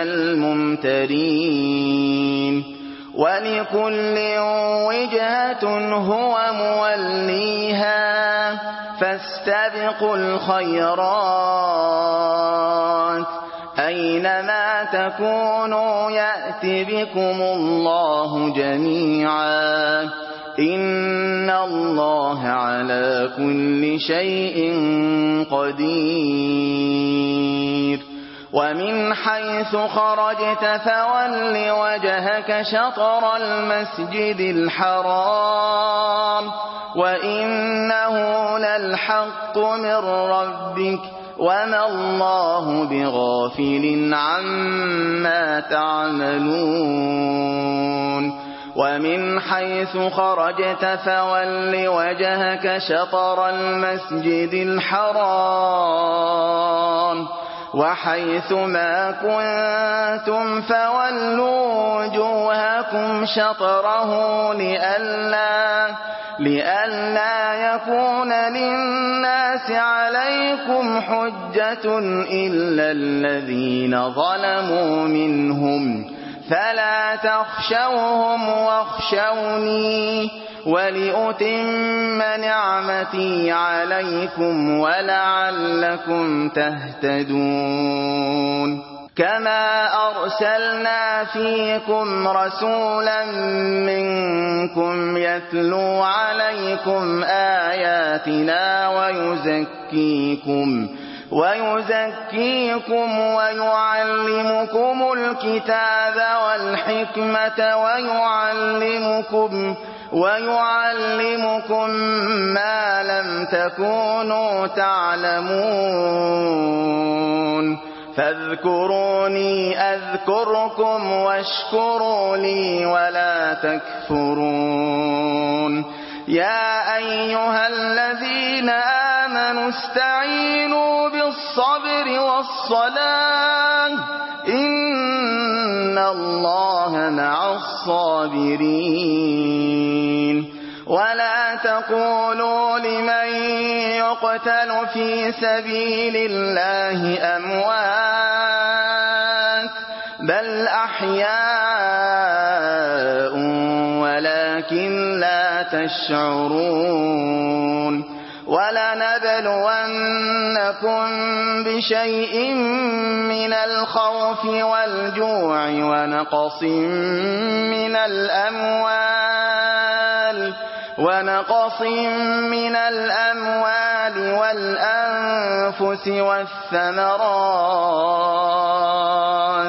الممترين ولكل وجهة هو موليها فاستبقوا الخيرات أينما تكونوا يأتي بكم الله جميعا إن الله على كل شيء قدير ومن حيث خرجت فول وجهك شطر المسجد الحرام وإنه للحق من ربك وما الله بغافل عما تعملون ومن حيث خرجت فول وجهك شطر المسجد الحرام وحيث ما كنتم فولوا وجوهكم شطره لئلا يكون للناس عليكم حجة إلا الذين ظلموا منهم فلا تخشوهم واخشوني ولأتم نعمتي عليكم ولعلكم تهتدون كما أرسلنا فيكم رسولا منكم يتلو عليكم آياتنا ويزكيكم ويعلمكم الكتاب والحكمة ويعلمكم ما لم تكونوا تعلمون فاذكروني أذكركم واشكروا لي ولا تكفرون يا أيها الذين آمنوا استعينوا بالصبر والصلاة إن الله مع الصابرين ولا تقولوا لمن يقتل في سبيل الله أموات بل أحياء ولكن لا تشعرون ولنبلونكم بشيء من الخوف والجوع ونقص من الأموال والأنفس والثمرات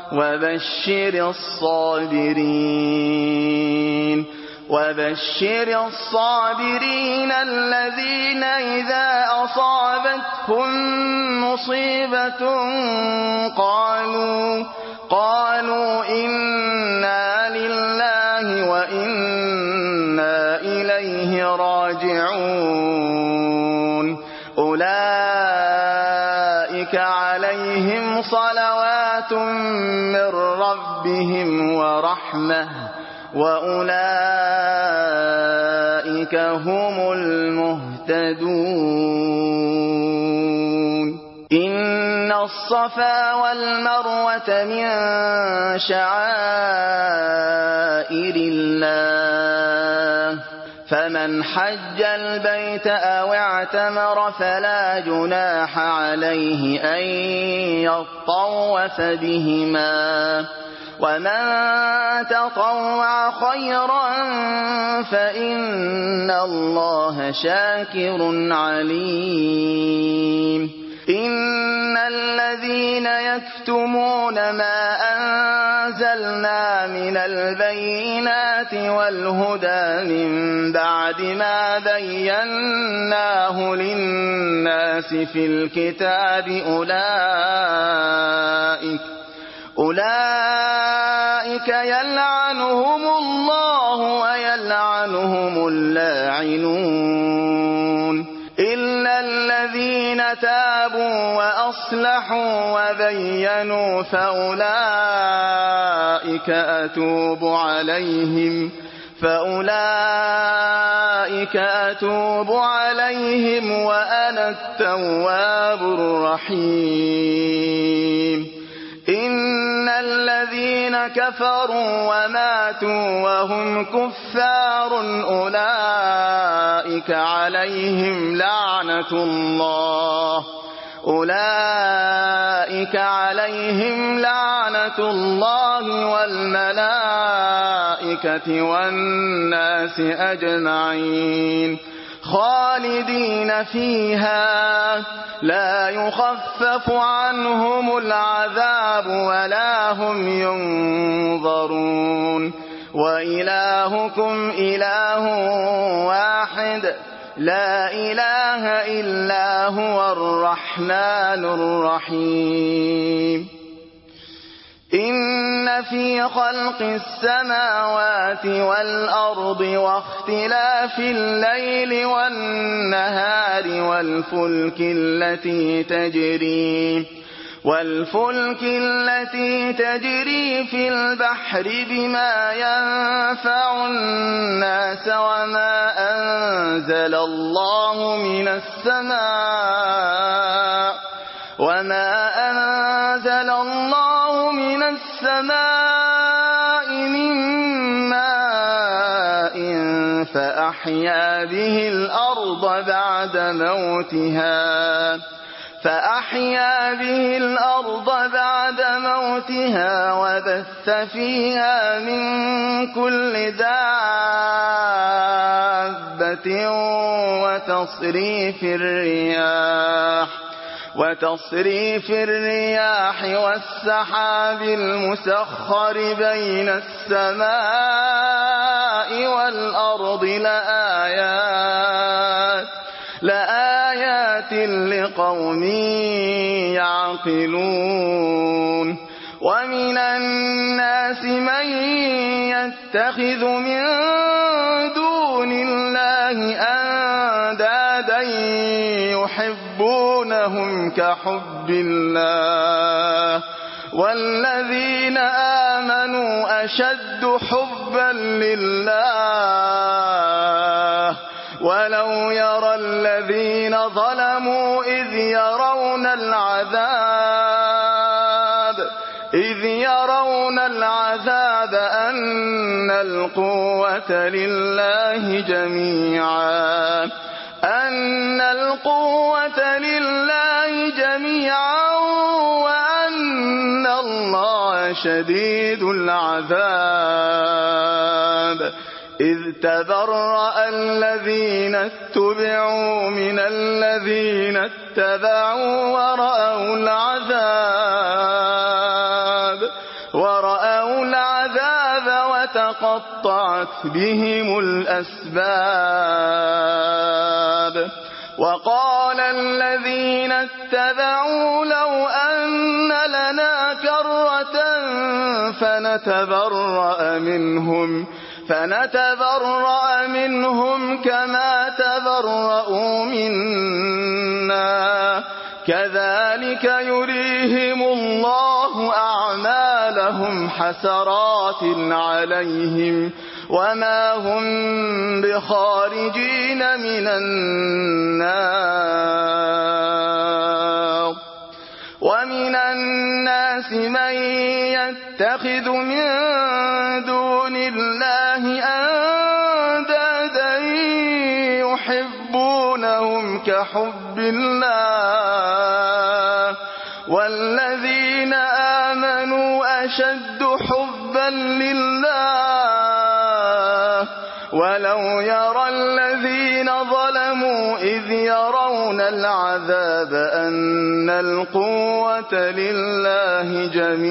وبشر الصابرين الذين إذا أصابتهم مصيبة قالوا إنا لله وإنا إليه راجعون أولئك عليهم صلوات من ربهم ورحمة وأولئك هم المهتدون إن الصفا والمروة من شعائر الله فمن حج البيت أو اعتمر فلا جناح عليه أن يطوف بهما ومن تطوع خيرا فإن الله شاكر عليم إن الذين يكتمون ما أنزلنا من البينات والهدى من بعد ما بيناه للناس في الكتاب أولئك يلعنهم الله ويلعنهم اللاعنون إلا الذين تابوا وأصلحوا وبينوا فأولئك أتوب عليهم وأنا التواب الرحيم إن الذين كفروا وماتوا وهم كفار أولئك عليهم لعنة الله والملائكة والناس أجمعين خالدين فيها لا يخفف عنهم العذاب ولا هم ينظرون وإلهكم إله واحد لا إله إلا هو الرحمن الرحيم إن في خلق السماوات والأرض واختلاف الليل والنهار والفلك التي والفلك التي تجري في البحر بما ينفع الناس وما أنزل الله من السماء من ماء فأحيا به الأرض بعد موتها وبث فيها من كل دابة وتصريف الرياح والسحاب المسخر بين السماء والأرض لآيات لقوم يعقلون ومن الناس من يتخذ من دون الله أندادا يحبونهم كحب الله والذين آمنوا أشد حبا لله ولو يرى الذين ظلموا إذ يرون العذاب أن القوة لله جميعا وأن الله شديد العذاب إذ تبرأ الذين اتبعوا من الذين اتبعوا ورأوا العذاب وتقطعت بهم الأسباب وقال الذين اتبعوا لو أن لنا كرة فنتبرأ منهم كما تبرؤوا منا كذلك يريهم الله أعمالهم حسرات عليهم وما هم بخارجين من النار ومن الناس من يتخذ من دون الله أندادا يحبونهم كحب الله والذين آمنوا أشد حبا لله ولو يرى الذين ظلموا إذ يرون العذاب أن القوة لله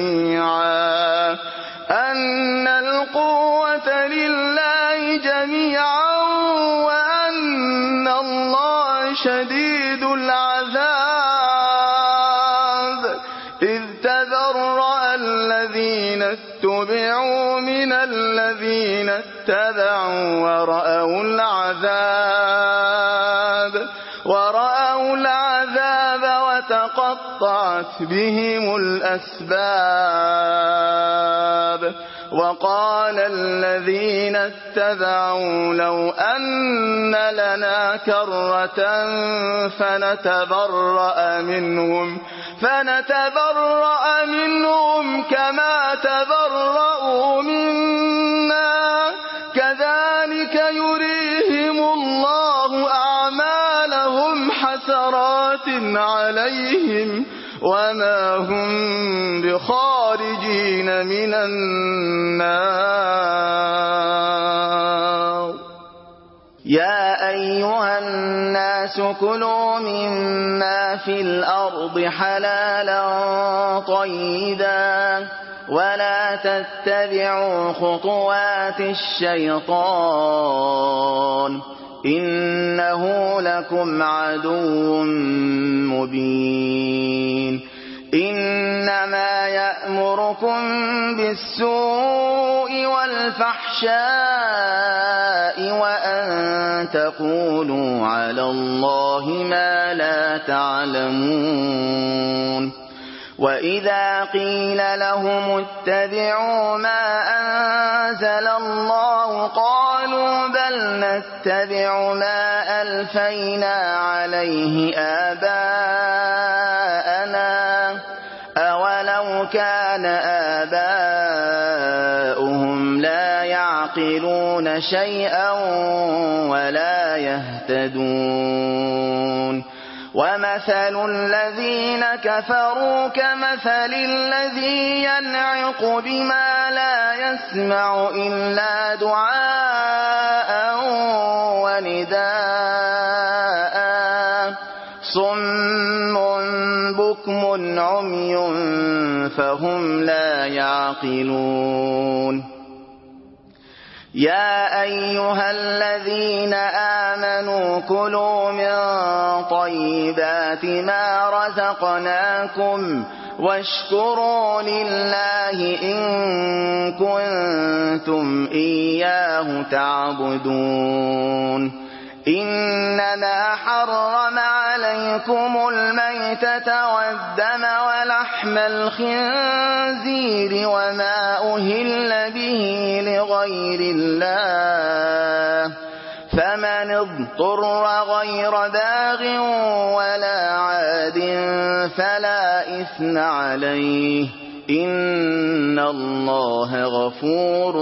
جميعا وأن الله شديد العذاب إذ تبرأ الذين اتبعوا من الذين اتبعوا ورأوا العذاب وتقطعت بهم الأسباب وقال الذين اتبعوا لو أن لنا كرة فنتبرأ منهم كما تبرؤوا منا كذلك يريهم الله أعمالهم حسرات عليهم وما هم بخارجين من النار يا أيها الناس كلوا مما في الأرض حلالا طيبا ولا تتبعوا خطوات الشيطان إنه لكم عدو مبين إنما يأمركم بالسوء والفحشاء وأن تقولوا على الله ما لا تعلمون وإذا قيل لهم اتبعوا ما أنزل الله قالوا بل نتبع ما ألفينا عليه آباءنا أولو كان آباؤهم لا يعقلون شيئا ولا يهتدون ومثل الذين كفروا كمثل الذي ينعق بما لا يسمع إلا دعاء ونداء صم بكم عمي فهم لا يعقلون يا أيها الذين آمنوا كلوا من طيبات ما رزقناكم واشكروا لله إن كنتم إياه تعبدون إنما حرم عليكم الميتة والدم ولحم الخنزير وما أهل به لغير الله فمن اضطر غير باغ ولا عاد فلا إثم عليه إن الله غفور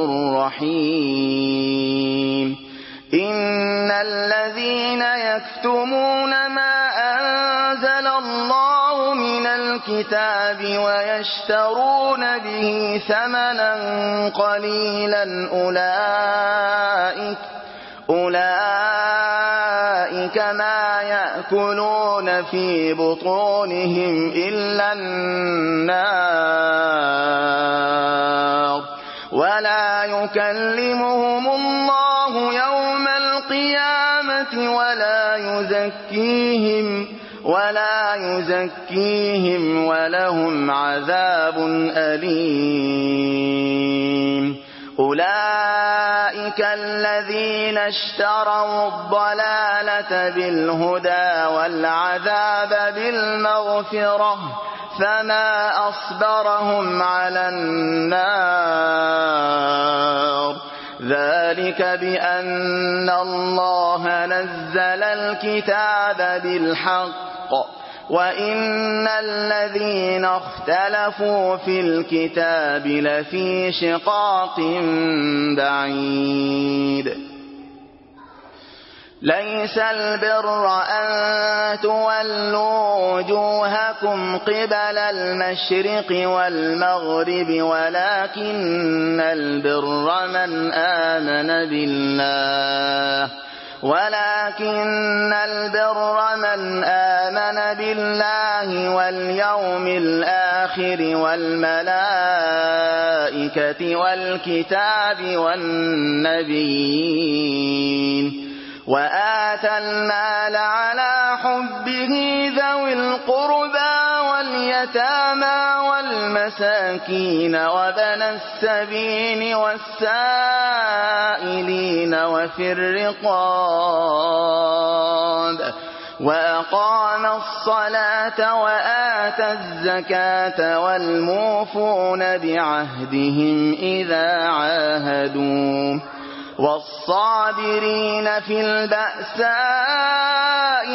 رحيم إن الذين يكتمون ما أنزل الله من الكتاب ويشترون به ثمنا قليلا أولئك ما يأكلون في بطونهم إلا النار ولا يكلمهم الله يوم القيامة ولا يزكيهم ولهم عذاب أليم أولئك الذين اشتروا الضلالة بالهدى والعذاب بالمغفرة فما أصبرهم على النار ذلك بأن الله نزل الكتاب بالحق وإن الذين اختلفوا في الكتاب لفي شقاق بعيد ليس البر أن تولوا وجوهكم قبل المشرق والمغرب ولكن البر من آمن بالله واليوم الآخر والملائكة والكتاب والنبيين وآتى المال على حبه ذوي القربى واليتامى والمساكين وابن السبيل والسائلين وفي الرقاب وأقام الصلاة وآتى الزكاة والموفون بعهدهم إذا عاهدوا والصابرين في البأساء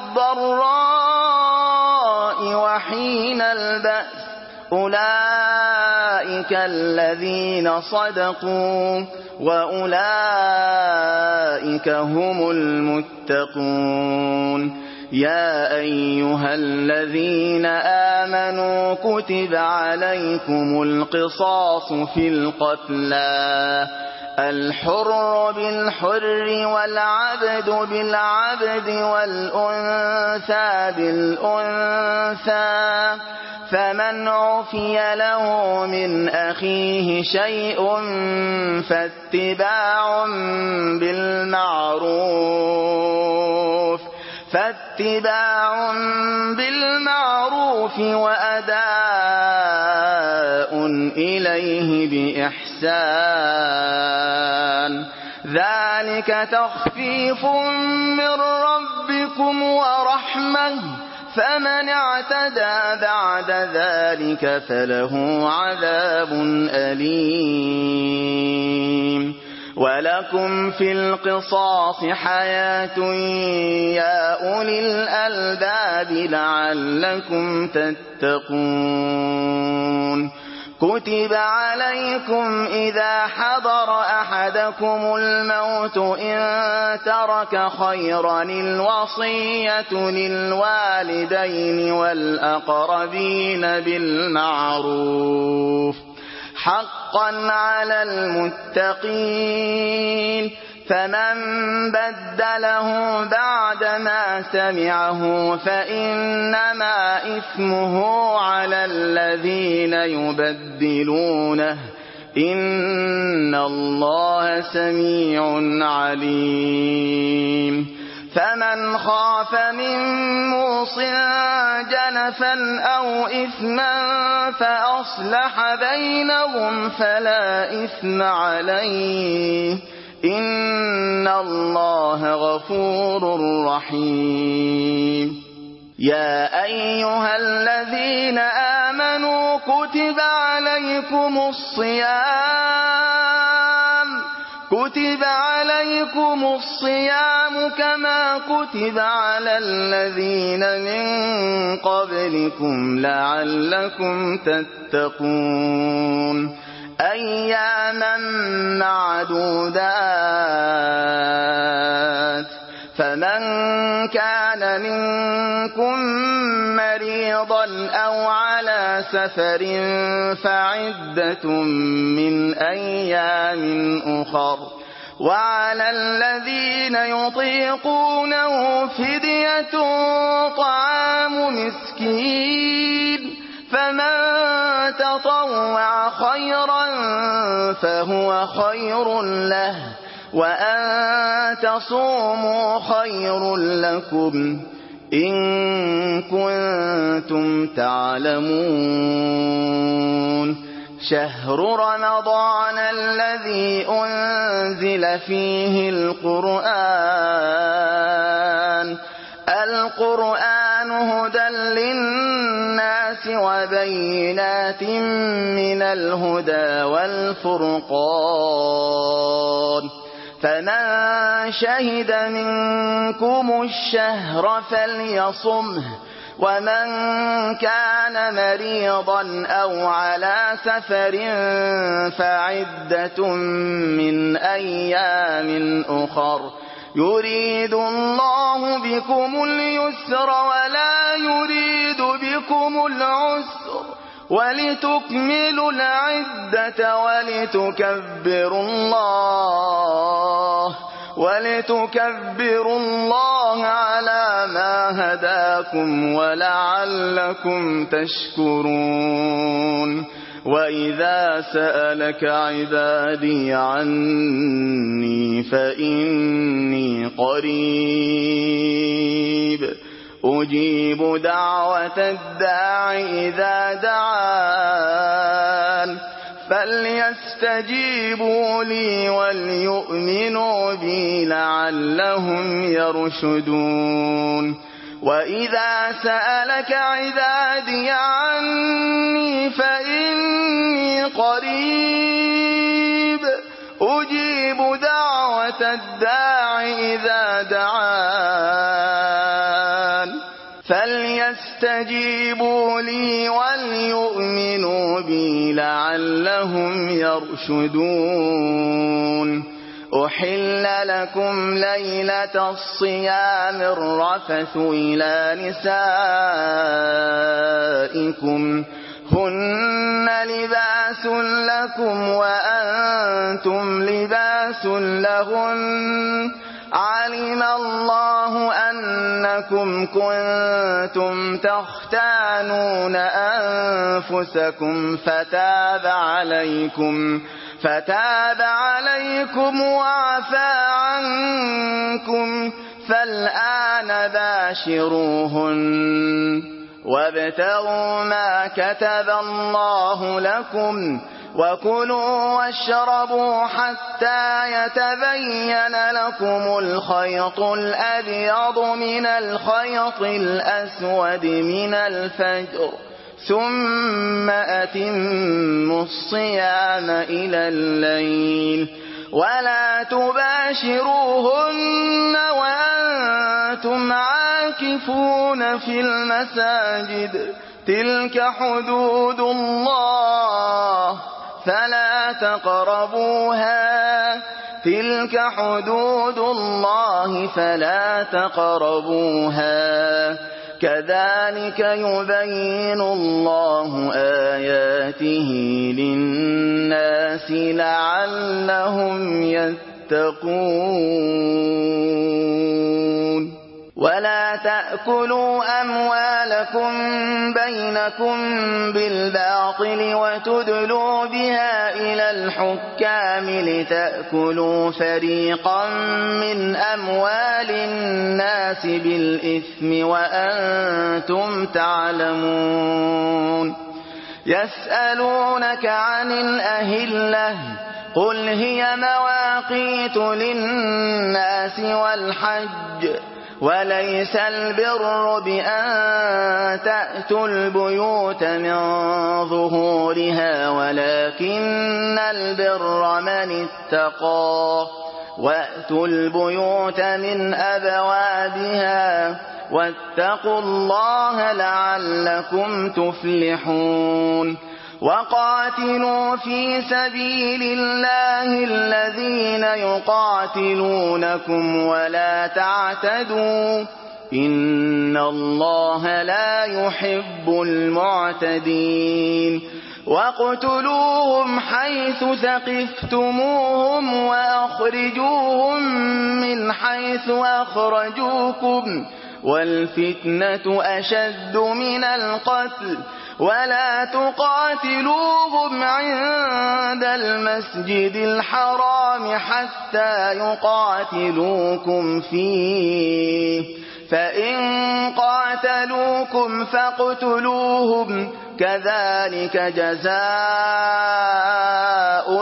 والضراء وحين البأس أولئك الذين صدقوا وأولئك هم المتقون يا أيها الذين آمنوا كتب عليكم القصاص في القتلى الحر بالحر والعبد بالعبد والأنثى بالأنثى فمن عفي له من أخيه شيء فاتباع بالمعروف وأداء إليه بإحسان ذلك تخفيف من ربكم ورحمة فمن اعتدى بعد ذلك فله عذاب أليم. ولكم في القصاص حياة يا أولي الألباب لعلكم تتقون. كتب عليكم إذا حضر أحدكم الموت إن ترك خيرا الوصية للوالدين والأقربين بالمعروف حقا على المتقين. فمن بدله بعدما سمعه فإنما إثمه على الذين يبدلونه إن الله سميع عليم. فمن خاف من موص جنفا أو إثما فأصلح بينهم فلا إثم عليه إن الله غفور رحيم. يا أيها الذين آمنوا كتب عليكم الصيام كما كتب على الذين من قبلكم لعلكم تتقون. أياما معدودات. فمن كان منكم مريضا أو على سفر فعدة من أيام أخر. وعلى الذين يطيقونه فدية طعام مسكين. فمن تطوع خيرا فهو خير له وأن تصوموا خير لكم إن كنتم تعلمون. شهر رمضان الذي أنزل فيه القرآن هدى للناس وبينات من الهدى والفرقان. فمن شهد منكم الشهر فليصمه. ومن كان مريضا أو على سفر فعدة من أيام أخر. يريد الله بكم اليسر ولا يريد بكم العسر ولتكملوا العدة ولتكبروا الله على ما هداكم ولعلكم تشكرون. وإذا سألك عبادي عني فإني قريب أجيب دعوة الداع إذا دعان فليستجيبوا لي وليؤمنوا بي لعلهم يرشدون. وإذا سألك عبادي عني فإني قريب أجيب دعوة الداع إذا دعان فليستجيبوا لي وليؤمنوا بي لعلهم يرشدون. أحل لكم ليلة الصيام الرفث إلى نسائكم هن لباس لكم وأنتم لباس لهن علم الله أنكم كنتم تختانون أنفسكم فتاب عليكم وعفى عنكم فالآن باشروهن وابتغوا ما كتب الله لكم وكلوا واشربوا حتى يتبين لكم الخيط الأبيض من الخيط الأسود من الفجر ثم أتموا الصيام إلى الليل ولا تباشروهن وأنتم عاكفون في المساجد تلك حدود الله فلا تقربوها كذلك يبين الله آياته للناس لعلهم يتقون ولا تأكلوا أموالكم بينكم بالباطل وتدلوا بها إلى الحكام لتأكلوا فريقا من أموال الناس بالإثم وأنتم تعلمون يسألونك عن الأهلة قل هي مواقيت للناس والحج وليس البر بأن تأتوا البيوت من ظهورها ولكن البر من اتقى وأتوا البيوت من أبوابها واتقوا الله لعلكم تفلحون وقاتلوا في سبيل الله الذين يقاتلونكم ولا تعتدوا إن الله لا يحب المعتدين واقتلوهم حيث ثقفتموهم وأخرجوهم من حيث أخرجوكم والفتنة أشد من القتل ولا تقاتلوهم عند المسجد الحرام حتى يقاتلوكم فيه فإن قاتلوكم فاقتلوهم كذلك جزاء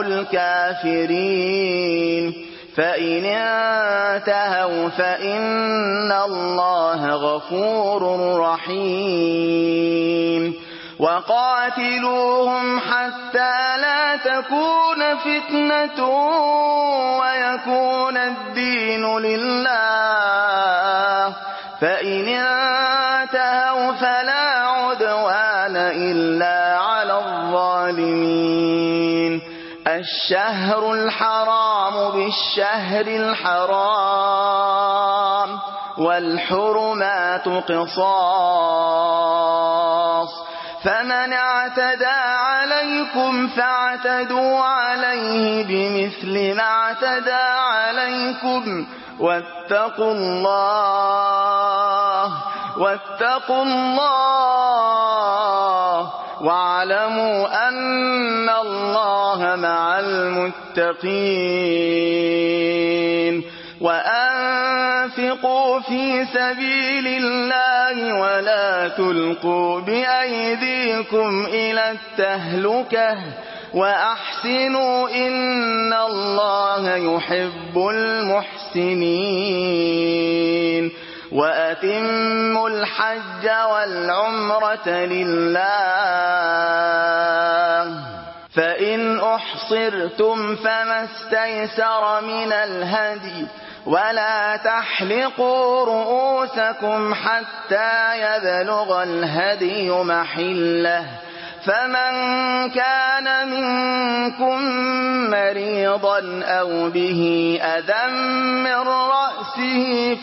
الكافرين فإن انتهوا فإن الله غفور رحيم وقاتلوهم حتى لا تكون فتنة ويكون الدين لله فإن انتهوا فلا عدوان إلا على الظالمين الشهر الحرام بالشهر الحرام والحرمات قصاص فمن اعتدى عليكم فاعتدوا عليه بمثل ما اعتدى عليكم واتقوا الله واعلموا أن الله مع المتقين وأنفقوا في سبيل الله ولا تلقوا بأيديكم إلى التهلكة وأحسنوا إن الله يحب المحسنين وأتموا الحج والعمرة لله فإن أحصرتم فما استيسر من الهدي ولا تحلقوا رؤوسكم حتى يبلغ الهدي محله فمن كان منكم مريضا أو به أذى من رأسه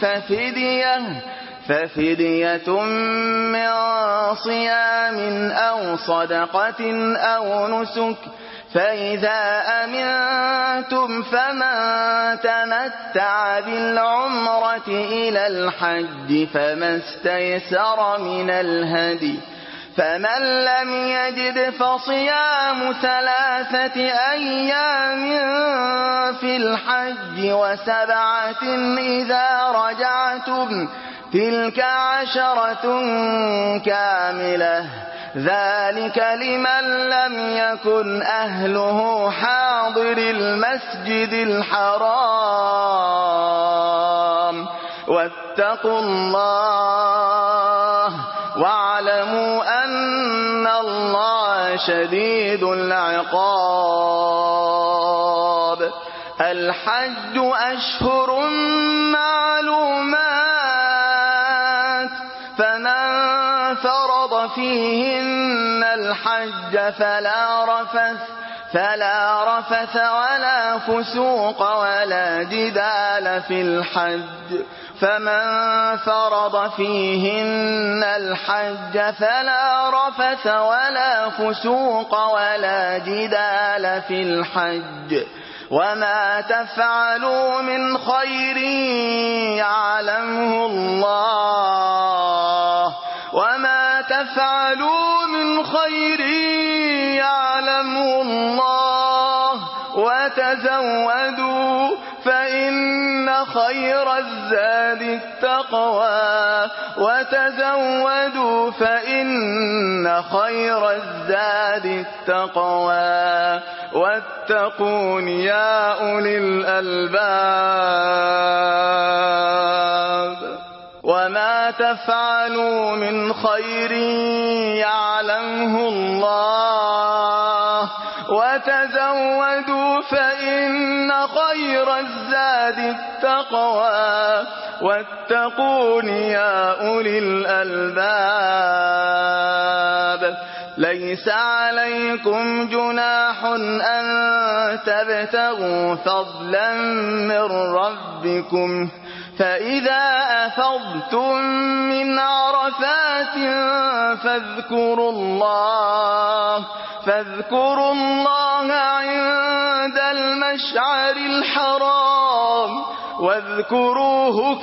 ففدية من صيام أو صدقة أو نسك فإذا أمنتم فمن تمتع بالعمرة إلى الحج فما استيسر من الهدي فمن لم يجد فصيام 3 أيام في الحج و7 إذا رجعتم تلك 10 كاملة ذلك لمن لم يكن أهله حاضر المسجد الحرام واتقوا الله واعلموا أن الله شديد العقاب. الحج أشهر معلومات، فمن فرض فيهن الحج فلا رفث ولا فسوق ولا جدال في الحج. فمن فرض فيهن الحج فلا رفث ولا فسوق ولا جدال في الحج. وما تفعلوا من خير يعلمه الله وتزودوا فإن خير الزاد التقوى واتقون يا أولي الألباب. وما تفعلوا من خير يعلمه الله وتزودوا فإن خير الزاد التقوى واتقون يا أولي الألباب. ليس عليكم جناح أن تبتغوا فضلا من ربكم، فإذا أفضتم من عرفات فاذكروا الله عند المشعر الحرام واذكروه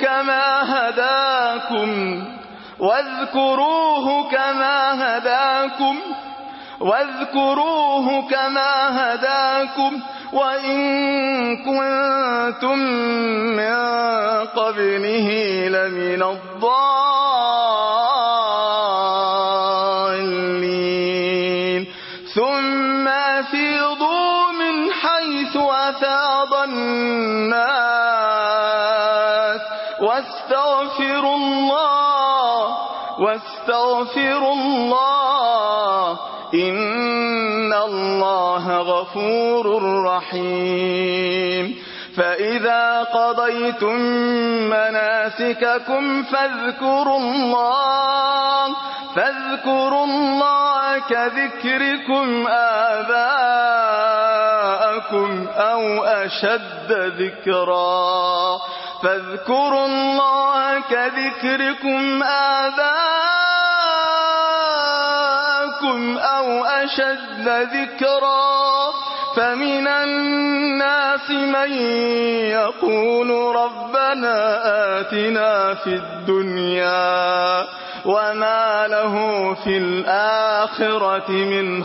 كما هداكم وإن كنتم من قبله لمن الضالين. ثم أفيضوا من حيث أفاض الناس واستغفروا الله إن الله غفور رحيم. فإذا قضيتم مناسككم فاذكروا الله كذكركم آباءكم أو أشد ذكرا. فمن الناس من يقول ربنا آتنا في الدنيا وما له في الآخرة من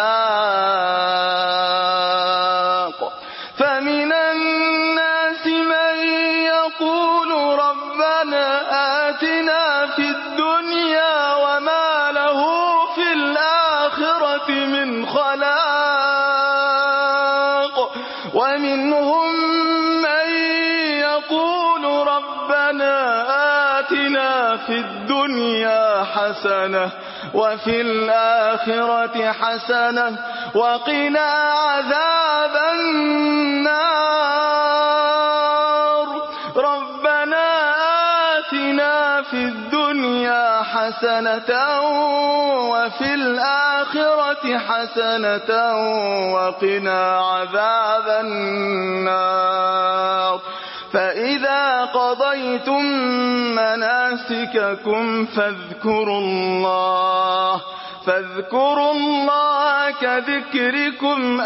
خلاق. فمن الناس من يقول ربنا آتنا في الدنيا وما له في الآخرة من خلاق. ومنهم من يقول ربنا آتنا في الدنيا حسنة وفي الآخرة حسنة وقنا عذاب النار. ربنا آتنا في الدنيا حسنة وفي الآخرة حسنة وقنا عذاب النار. فإذا قضيتم مناسككم فاذكروا الله كذكركم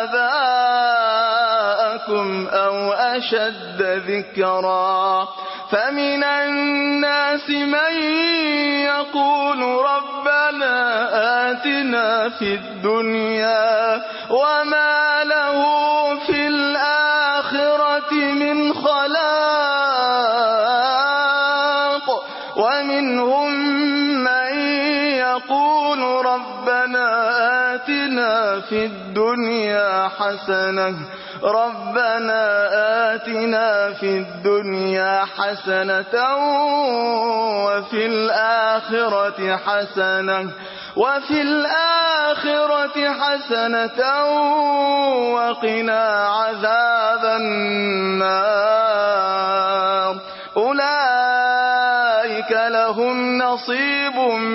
آباءكم أو أشد ذكرا. فمن الناس من يقول ربنا آتنا في الدنيا وما له في الآخرة من خلاق. ومنهم من يقول ربنا آتنا في الدنيا حسنة وفي الآخرة حسنة وقنا عذاب النار أولئك لهم نصيب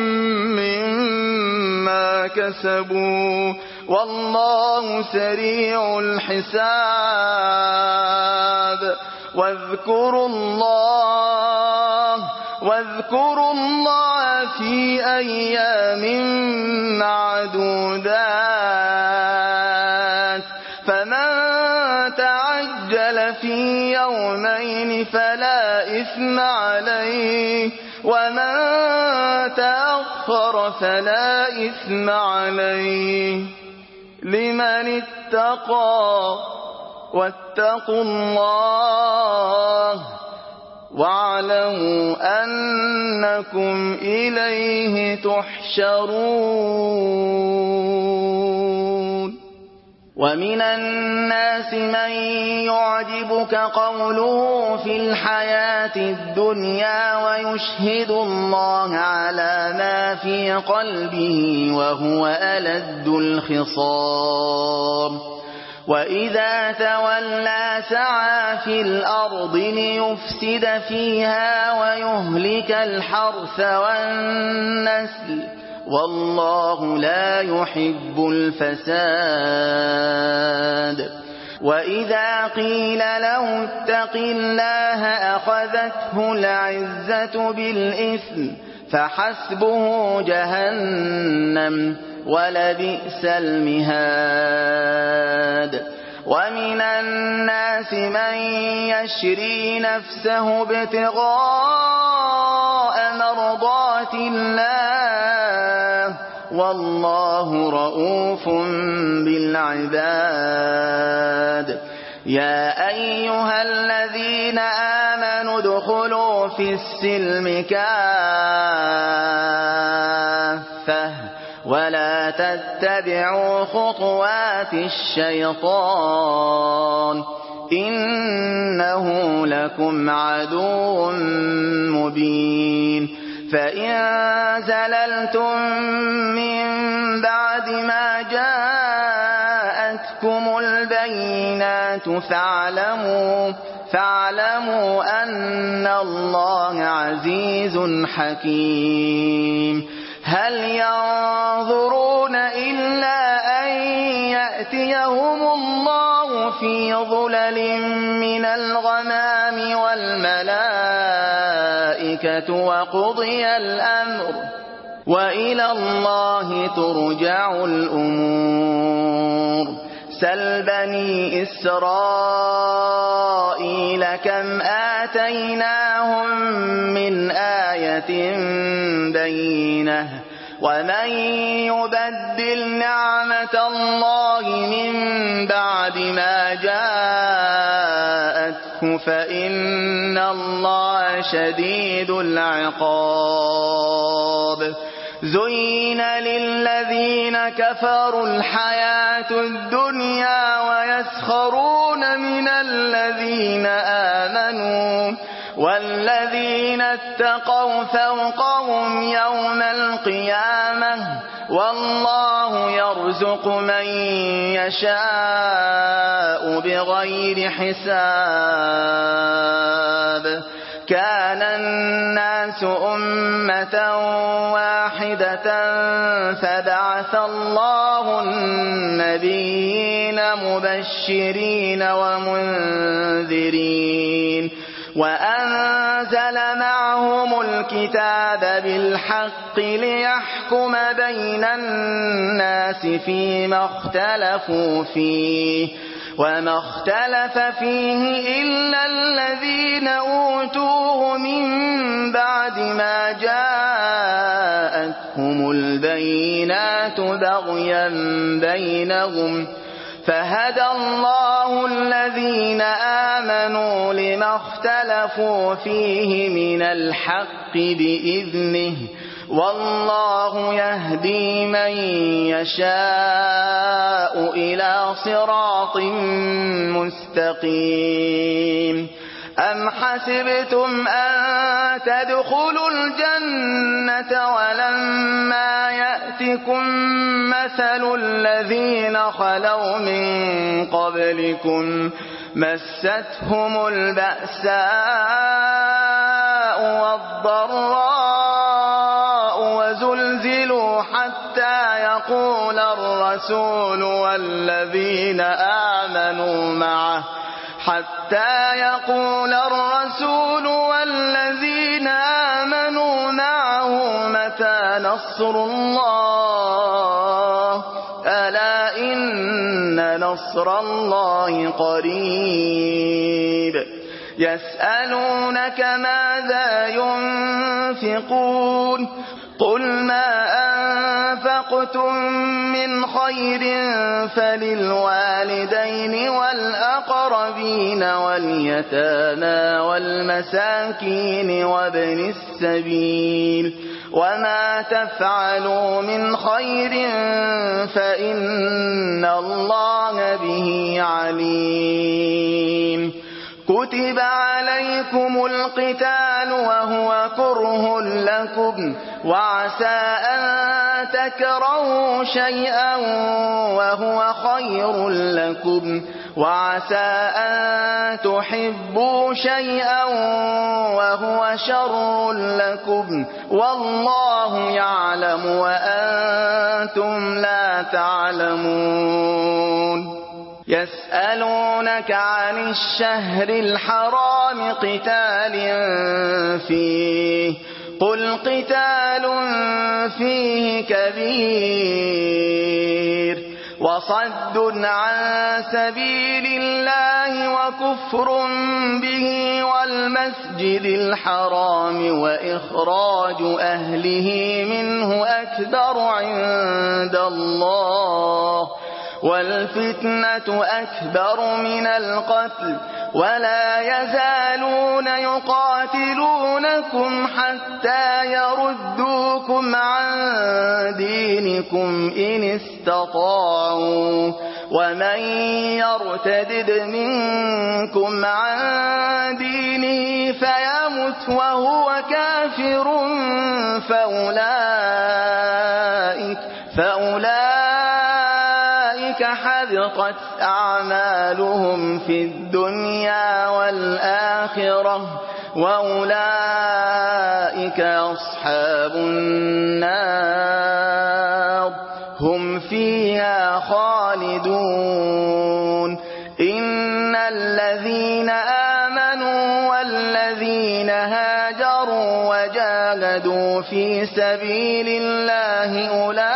مما كسبوا والله سريع الحساب واذكروا الله في أيام معدودات فمن تعجل في يومين فلا إثم عليه ومن تأخر فلا إثم عليه لمن اتقى واتقوا الله واعلموا أنكم إليه تحشرون ومن الناس من يعجبك قوله في الحياة الدنيا ويشهد الله على ما في قلبه وهو ألد الخصام وإذا تولى سعى في الأرض ليفسد فيها ويهلك الحرث والنسل والله لا يحب الفساد وإذا قيل له اتق الله أخذته العزة بالإثم فحسبه جهنم ولبئس المهاد ومن الناس من يشري نفسه ابتغاء مرضات الله والله رؤوف بالعباد يا أيها الذين آمنوا ادخلوا في السلم كافة ولا تتبعوا خطوات الشيطان إنه لكم عدو مبين فإن زللتم من بعد ما جاءتكم البينات فاعلموا أن الله عزيز حكيم هل ينظرون إلا أن يأتيهم الله في ظلل من الغمام والملائكة وقضي الأمر وإلى الله ترجع الأمور سل بني إسرائيل كم آتيناهم من آية بينة ومن يبدل نعمة الله من بعد ما جاءته فإن الله شديد العقاب زين للذين كفروا الحياة الدنيا ويسخرون من الذين آمنوا والذين اتقوا فوقهم يوم القيامة والله يرزق من يشاء بغير حساب كان الناس أمة واحدة فبعث الله النبيين مبشرين ومنذرين وأنزل معهم الكتاب بالحق ليحكم بين الناس فيما اختلفوا فيه وما اختلف فيه إلا الذين أوتوه من بعد ما جاءتهم البينات بغيا بينهم فهدى الله الذين آمنوا لما اختلفوا فيه من الحق بإذنه والله يهدي من يشاء إلى صراط مستقيم أم حسبتم أن تدخلوا الجنة ولما يأتكم مثل الذين خلوا من قبلكم مستهم البأساء والضراء وزلزلوا حتى يقول الرسول والذين آمنوا معه متى نصر الله ألا إن نصر الله قريب يسألونك ماذا ينفقون قل ما أنفقتم من خير فللوالدين والأقربين واليتامى والمساكين وابن السبيل وما تفعلوا من خير فإن الله به عليم كتب عليكم القتال وهو كره لكم وعسى أن تكرهوا شيئا وهو خير لكم وعسى أن تحبوا شيئا وهو شر لكم والله يعلم وأنتم لا تعلمون يسألونك عن الشهر الحرام قتال فيه قل قتال فيه كبير وصد عن سبيل الله وكفر به والمسجد الحرام وإخراج أهله منه أكبر عند الله والفتنة أكبر من القتل ولا يزالون يقاتلونكم حتى يردوكم عن دينكم إن استطاعوا ومن يرتدد منكم عن دينه فيمت وهو كافر فأولئك حبطت أعمالهم في الدنيا والآخرة وأولئك أصحاب النار هم فيها خالدون إن الذين آمنوا والذين هاجروا وجاهدوا في سبيل الله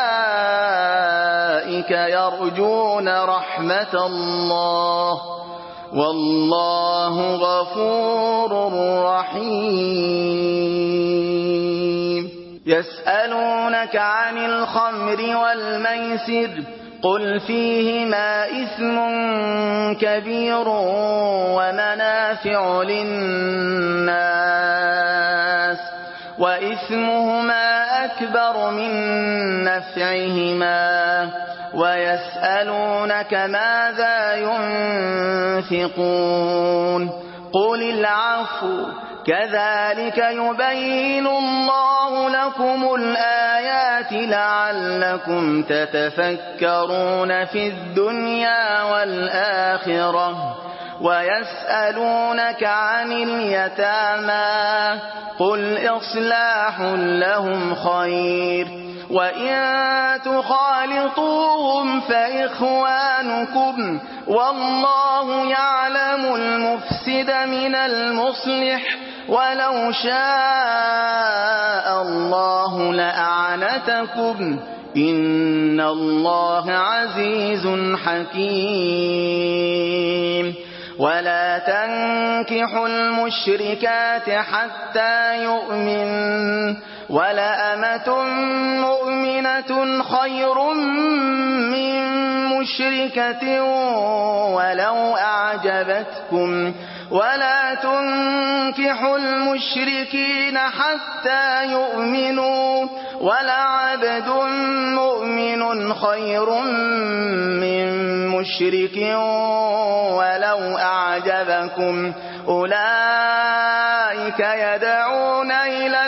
أولئك يرجون رحمة الله والله غفور رحيم يسألونك عن الخمر والميسر قل فيهما إثم كبير ومنافع للناس وإثمهما أكبر من نفعهما ويسألونك ماذا ينفقون قل العفو كذلك يبين الله لكم الآيات لعلكم تتفكرون في الدنيا والآخرة ويسألونك عن اليتامى قل إصلاح لهم خير وإن تخالطوهم فإخوانكم والله يعلم المفسد من المصلح ولو شاء الله لأعنتكم إن الله عزيز حكيم ولا تنكحوا المشركات حتى يؤمن ولأمة مؤمنة خير من مشركة ولو أعجبتكم ولا تنكحوا المشركين حتى يؤمنوا ولعبد مؤمن خير من مشرك ولو أعجبكم أولئك يدعون إلى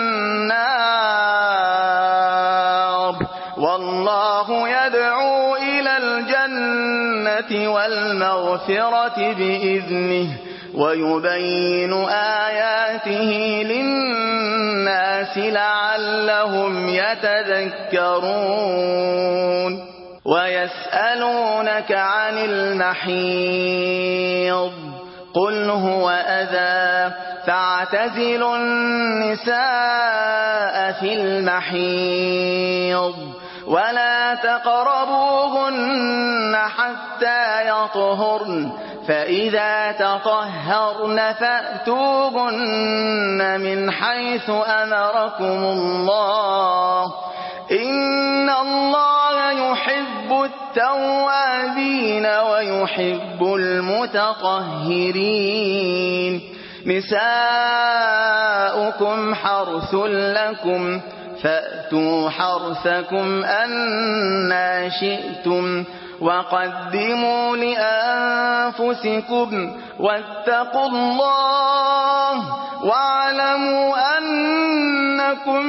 النار والله يدعو إلى الجنة والمغفرة بإذنه ويبين آياته للناس لعلهم يتذكرون ويسألونك عن المحيض قل هو أذى فاعتزلوا النساء في المحيض ولا تقربوهن حتى يطهرن فإذا تطهرن فأتوهن من حيث أمركم الله إن الله يحب التوابين ويحب المتطهرين نساؤكم حرث لكم فأتوا حرثكم أنى شئتم وقدموا لأنفسكم واتقوا الله واعلموا أنكم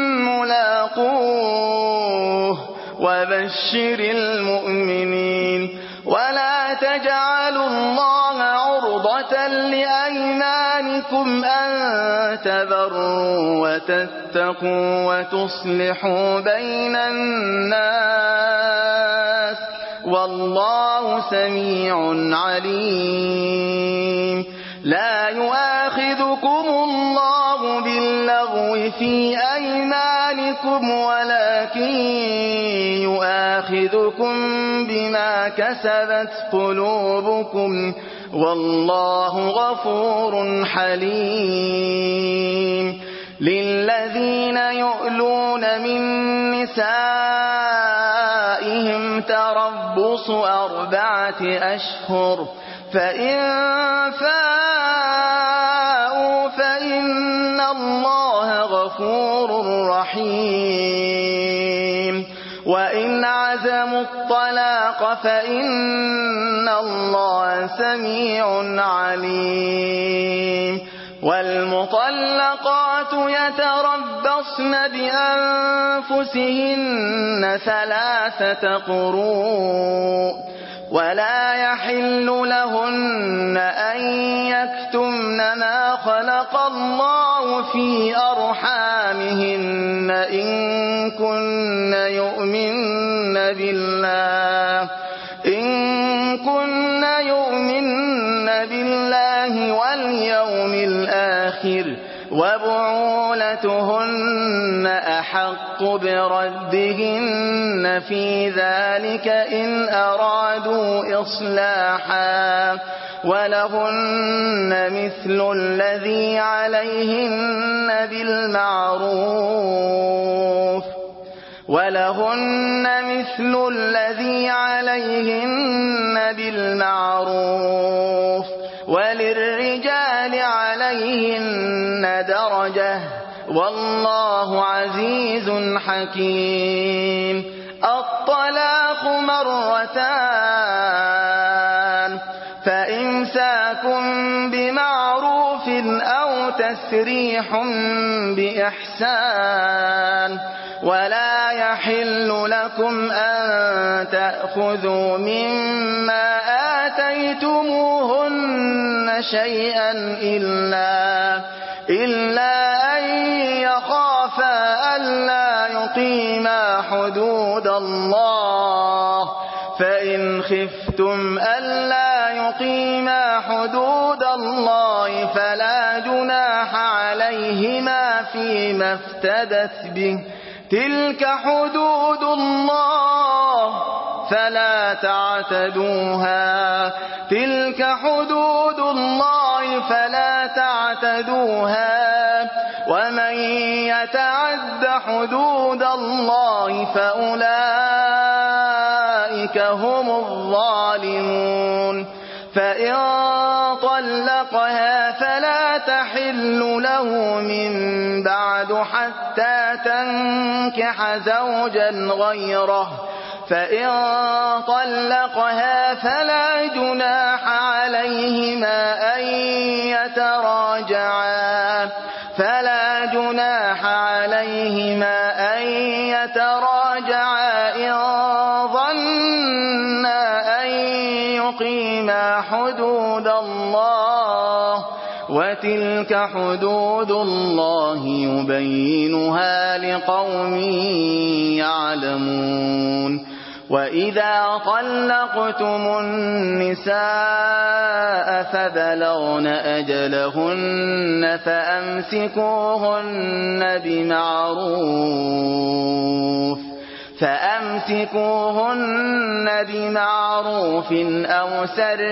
ملاقوه وبشر المؤمنين ولا تجعلوا الله عرضة لأيمانكم أن تبروا وتتقوا وتصلحوا بين الناس والله سميع عليم لا يؤاخذكم الله باللغو في أيمانكم ولكن يؤاخذكم بما كسبت قلوبكم والله غفور حليم للذين يؤلون من نسائهم تربص 4 أشهر فإن فاءوا فإن الله غفور رحيم وإن عزموا الطلاق فإن الله سميع عليم والمطلقات يتربصن بأنفسهن 3 قروء ولا يحل لهن أن يكتمن ما خلق الله في أرحامهن إن كن يؤمن بالله واليوم الآخر وبعولتهن أحق بردهن في ذلك إن أرادوا إصلاحا ولهن مثل الذي عليهن بالمعروف وللرجال عليهن درجة والله عزيز حكيم الطلاق 2 فإمساك بمعروف أو تسريح بإحسان ولا يحل لكم أن تأخذوا مما آتيتموهن شيئا إلا أن يخافا ألا يقيما حدود الله فإن خفتم ألا يقيما حدود الله فلا جناح عليهما فيما افتدت به تلك حدود الله فلا تعتدوها ومن يتعد حدود الله فأولئك فأولئك هم الظالمون. فإن طلقها فلا تحل له من بعد حتى تنكح زوجا غيره. فإن طلقها فلا جناح عليهما أن يتراجعا إن ظنا أن يقيما حدود الله، وتلك حدود الله يبينها لقوم يعلمون. وإذا طلقتم النساء فبلغن أجلهن فأمسكوهن بمعروف أو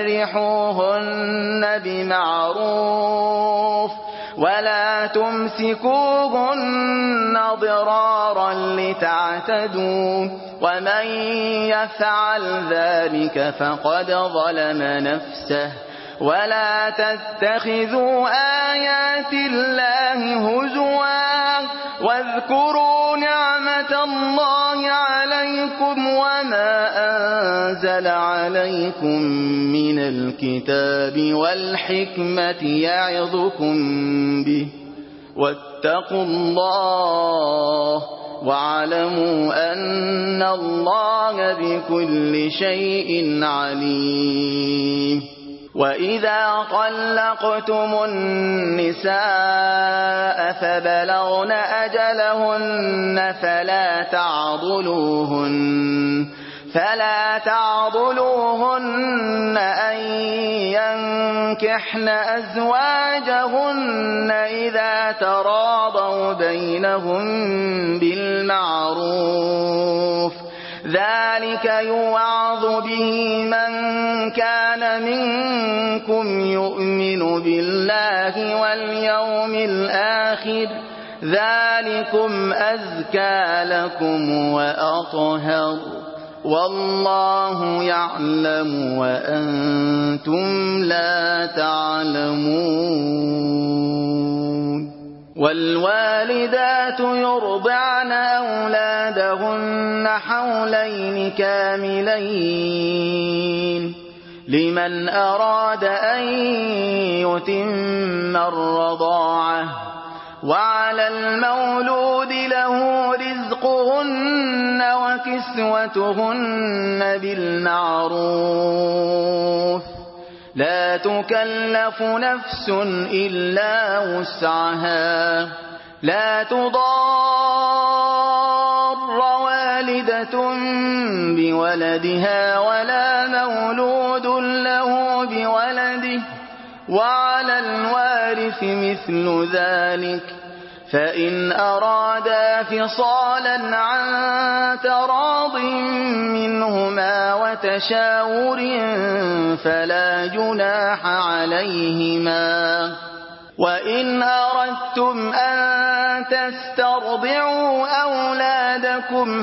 سرحوهن بمعروف، ولا تمسكوهن ضرارا لتعتدوا، ومن يفعل ذلك فقد ظلم نفسه. ولا تتخذوا آيات الله هزوا، واذكروا نعمة الله عليكم وما أنزل عليكم من الكتاب والحكمة يعظكم به، واتقوا الله واعلموا أن الله بكل شيء عليم. وإذا طلقتم النساء فبلغن أجلهن فلا تعضلوهن أن ينكحن أزواجهن إذا تراضوا بينهم بالمعروف، ذلك يوعظ به من كان منكم يؤمن بالله واليوم الآخر، ذلكم أزكى لكم وأطهر، والله يعلم وأنتم لا تعلمون. والوالدات يرضعن أولادهن حولين كاملين لمن أراد أن يتم الرضاعة، وعلى المولود له رزقهن وكسوتهن بالمعروف، لا تكلف نفس إلا وسعها، لا تضار والدة بولدها ولا مولود له بولده، وعلى الوارث مثل ذلك، فإن أرادا فصالا عن تراض منهما وتشاور فلا جناح عليهما. وإن أردتم أن تسترضعوا أولادكم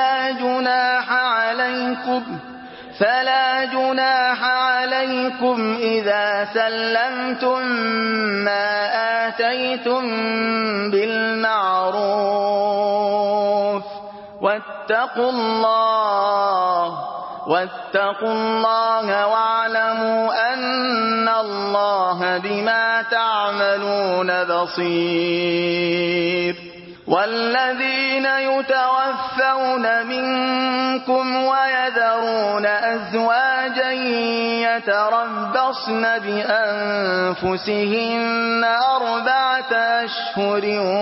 فلا جناح عليكم إذا سلمتم ما آتيتم بالمعروف، واتقوا الله واعلموا أن الله بما تعملون بصير. والذين يتوفون منكم ويذرون أزواجا يتربصن بأنفسهن 4 أشهر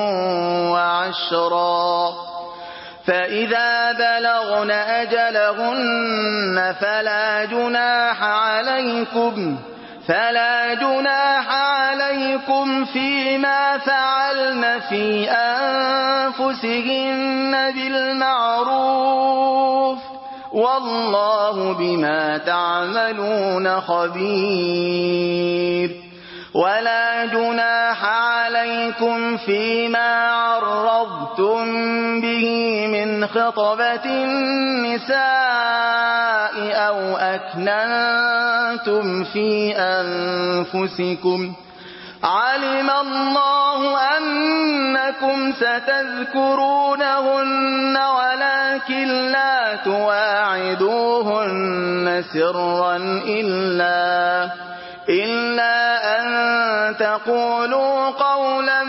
و10، فإذا بلغن أجلهن فلا جناح عليكم فيما فعلن في أنفسهن بالمعروف، والله بما تعملون خبير. ولا جناح عليكم فيما عرضتم به من خطبة النساء أو أكننتم في أنفسكم علم الله أنكم ستذكرونهن ولكن لا تواعدوهن سرا إلا أن تقولوا قولا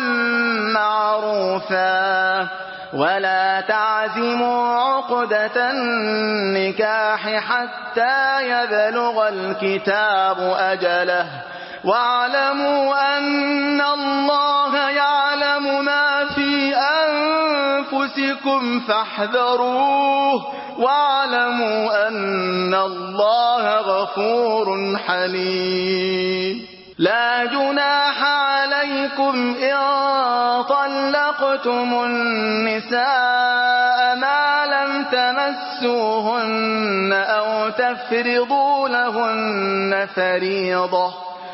معروفا ولا تعزموا عقدة النكاح حتى يبلغ الكتاب أجله واعلموا أن الله يعلم ما في أنفسكم فاحذروه واعلموا أن الله غفور حليم لا جناح عليكم إن طلقتم النساء ما لم تمسوهن أو تفرضوا لهن فريضة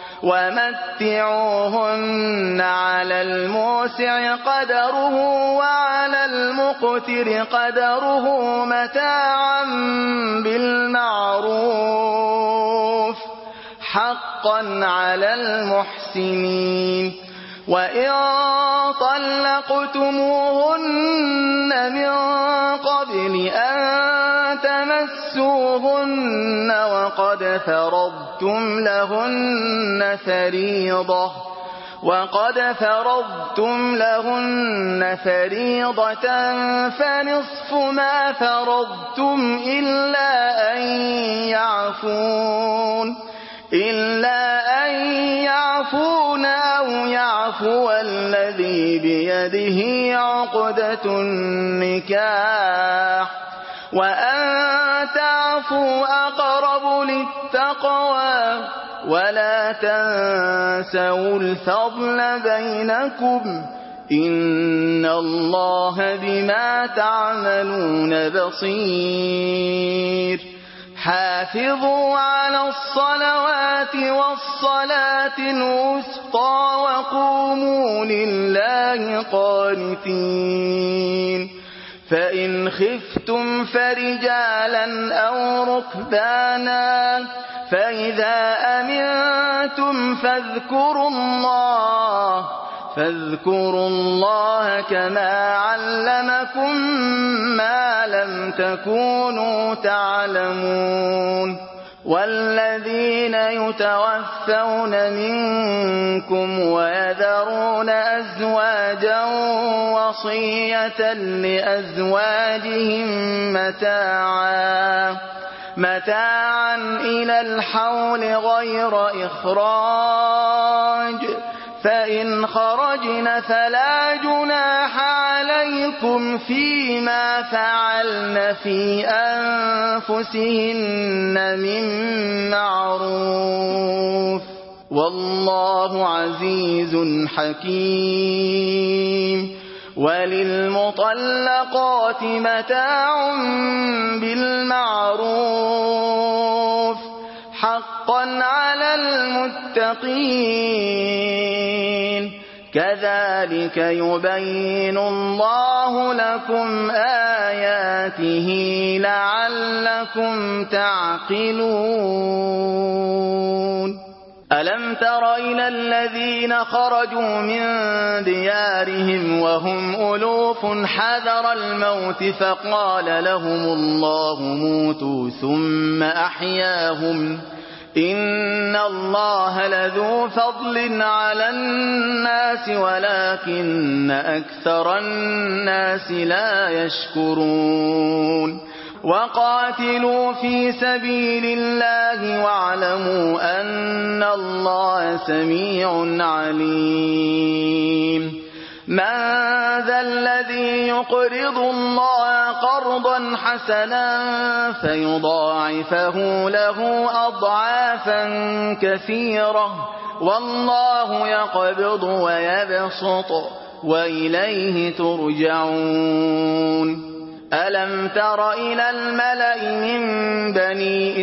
ومتعوهن على الموسع قدره وعلى المقتر قدره متاعا بالمعروف حقا على المحسنين وإن طلقتموهن من قبل أن تمسوهن وقد فرضتم لهن فريضة فنصف ما فرضتم إلا أن يعفون أو يعفو الذي بيده عقدة النكاح وأن تعفوا أقرب للتقوى ولا تنسوا الفضل بينكم إن الله بما تعملون بصير حافظوا على الصلوات والصلاة الوسطى وقوموا لله قانتين فإن خفتم فرجالا أو ركبانا فإذا أمنتم فاذكروا الله كما علمكم ما لم تكونوا تعلمون والذين يتوفون منكم ويذرون أزواجا وصية لأزواجهم متاعا إلى الحول غير إخراج فإن خرجن فلا جناح عليكم فيما فعلن في أنفسهن من معروف والله عزيز حكيم وللمطلقات متاع بالمعروف حقا على المتقين كذلك يبين الله لكم آياته لعلكم تعقلون ألم تر إلى الذين خرجوا من ديارهم وهم ألوف حذر الموت فقال لهم الله موتوا ثم أحياهم إن الله لذو فضل على الناس ولكن أكثر الناس لا يشكرون وقاتلوا في سبيل الله واعلموا أن الله سميع عليم من ذا الذي يقرض الله قرضا حسنا فيضاعفه له أضعافا كثيرة والله يقبض ويبسط وإليه ترجعون ألم تر إلى الملأ من بني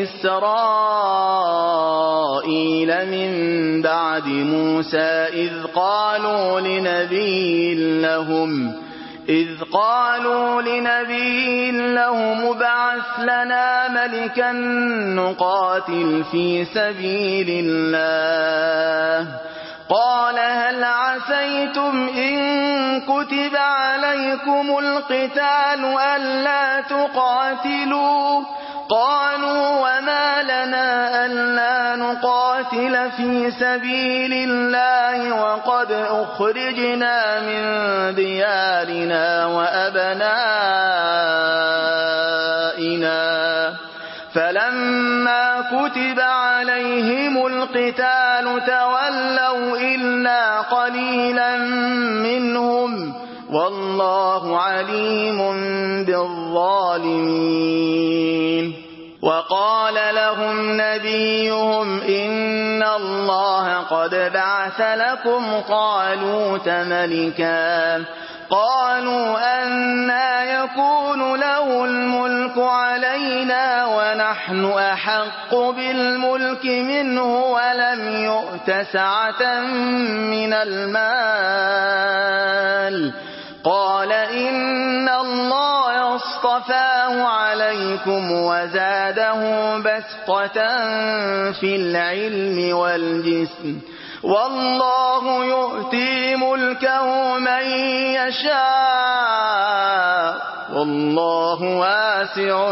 إسرائيل من بعد موسى إذ إذ قالوا لنبي له مبعث لنا ملكا نقاتل في سبيل الله قال هل عسيتم إن كتب عليكم القتال ألا تقاتلوا قالوا وما لنا ألا نقاتل في سبيل الله وقد أخرجنا من ديارنا وأبنائنا فلما كتب عليهم القتال تولوا إلا قليلا منهم والله عليم بالظالمين وقال لهم نبيهم إن الله قد بعث لكم طالوت ملكا قالوا أنى يكون له الملك علينا ونحن أحق بالملك منه ولم يؤت سعة من المال قال إن الله اصطفاه عليكم وزاده بسطة في العلم والجسم والله يؤتي ملكه من يشاء والله واسع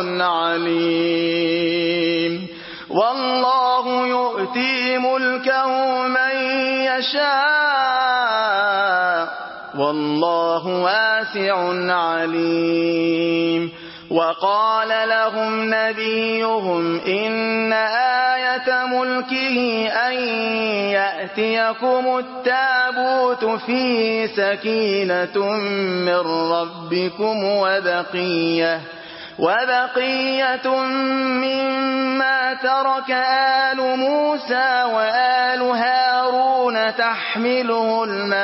عليم والله يؤتي ملكه من يشاء والله واسع عليم وقال لهم نبيهم إن آية ملكه أن يأتيكم التابوت فيه سكينة من ربكم وبقية مما ترك آل موسى وآل هارون تحمله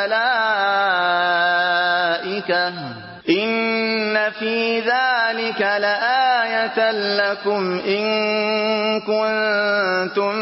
الملائكة إن في ذلك لآية لكم إن كنتم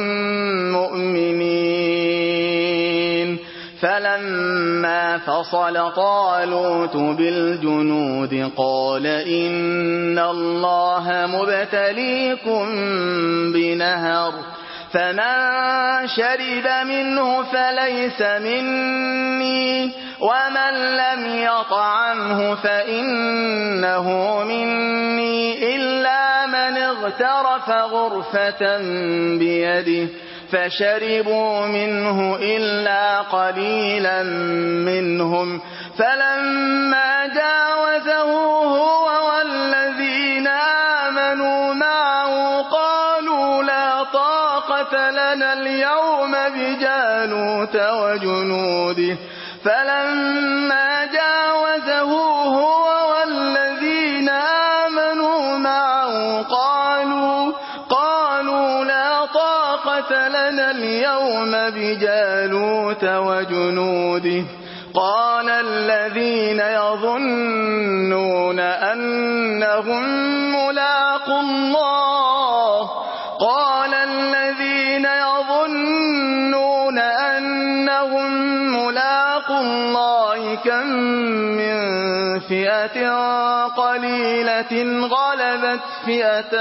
مؤمنين فلما فصل طالوت بالجنود قال إن الله مبتليكم بنهر فمن شرب منه فليس مني ومن لم يطعمه فإنه مني إلا من اغترف غرفة بيده فشربوا منه إلا قليلا منهم فلما جاوزه هو والذين آمنوا معه قالوا لا طاقة لنا اليوم بجالوت وجنوده فلما جاوزه هو والذين آمنوا معه قالوا لا طاقة لنا اليوم بجالوت وجنوده قال الذين يظنون أنهم ملاقو الله كم من فئة قليلة غلبت فئة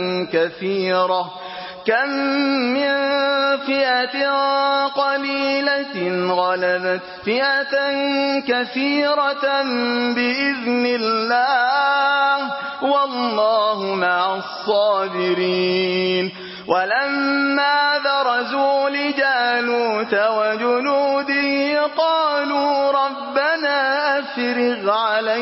كثيرة بإذن الله والله مع الصابرين ولما برزوا لجالوت وجنوده قالوا ربنا أفرغ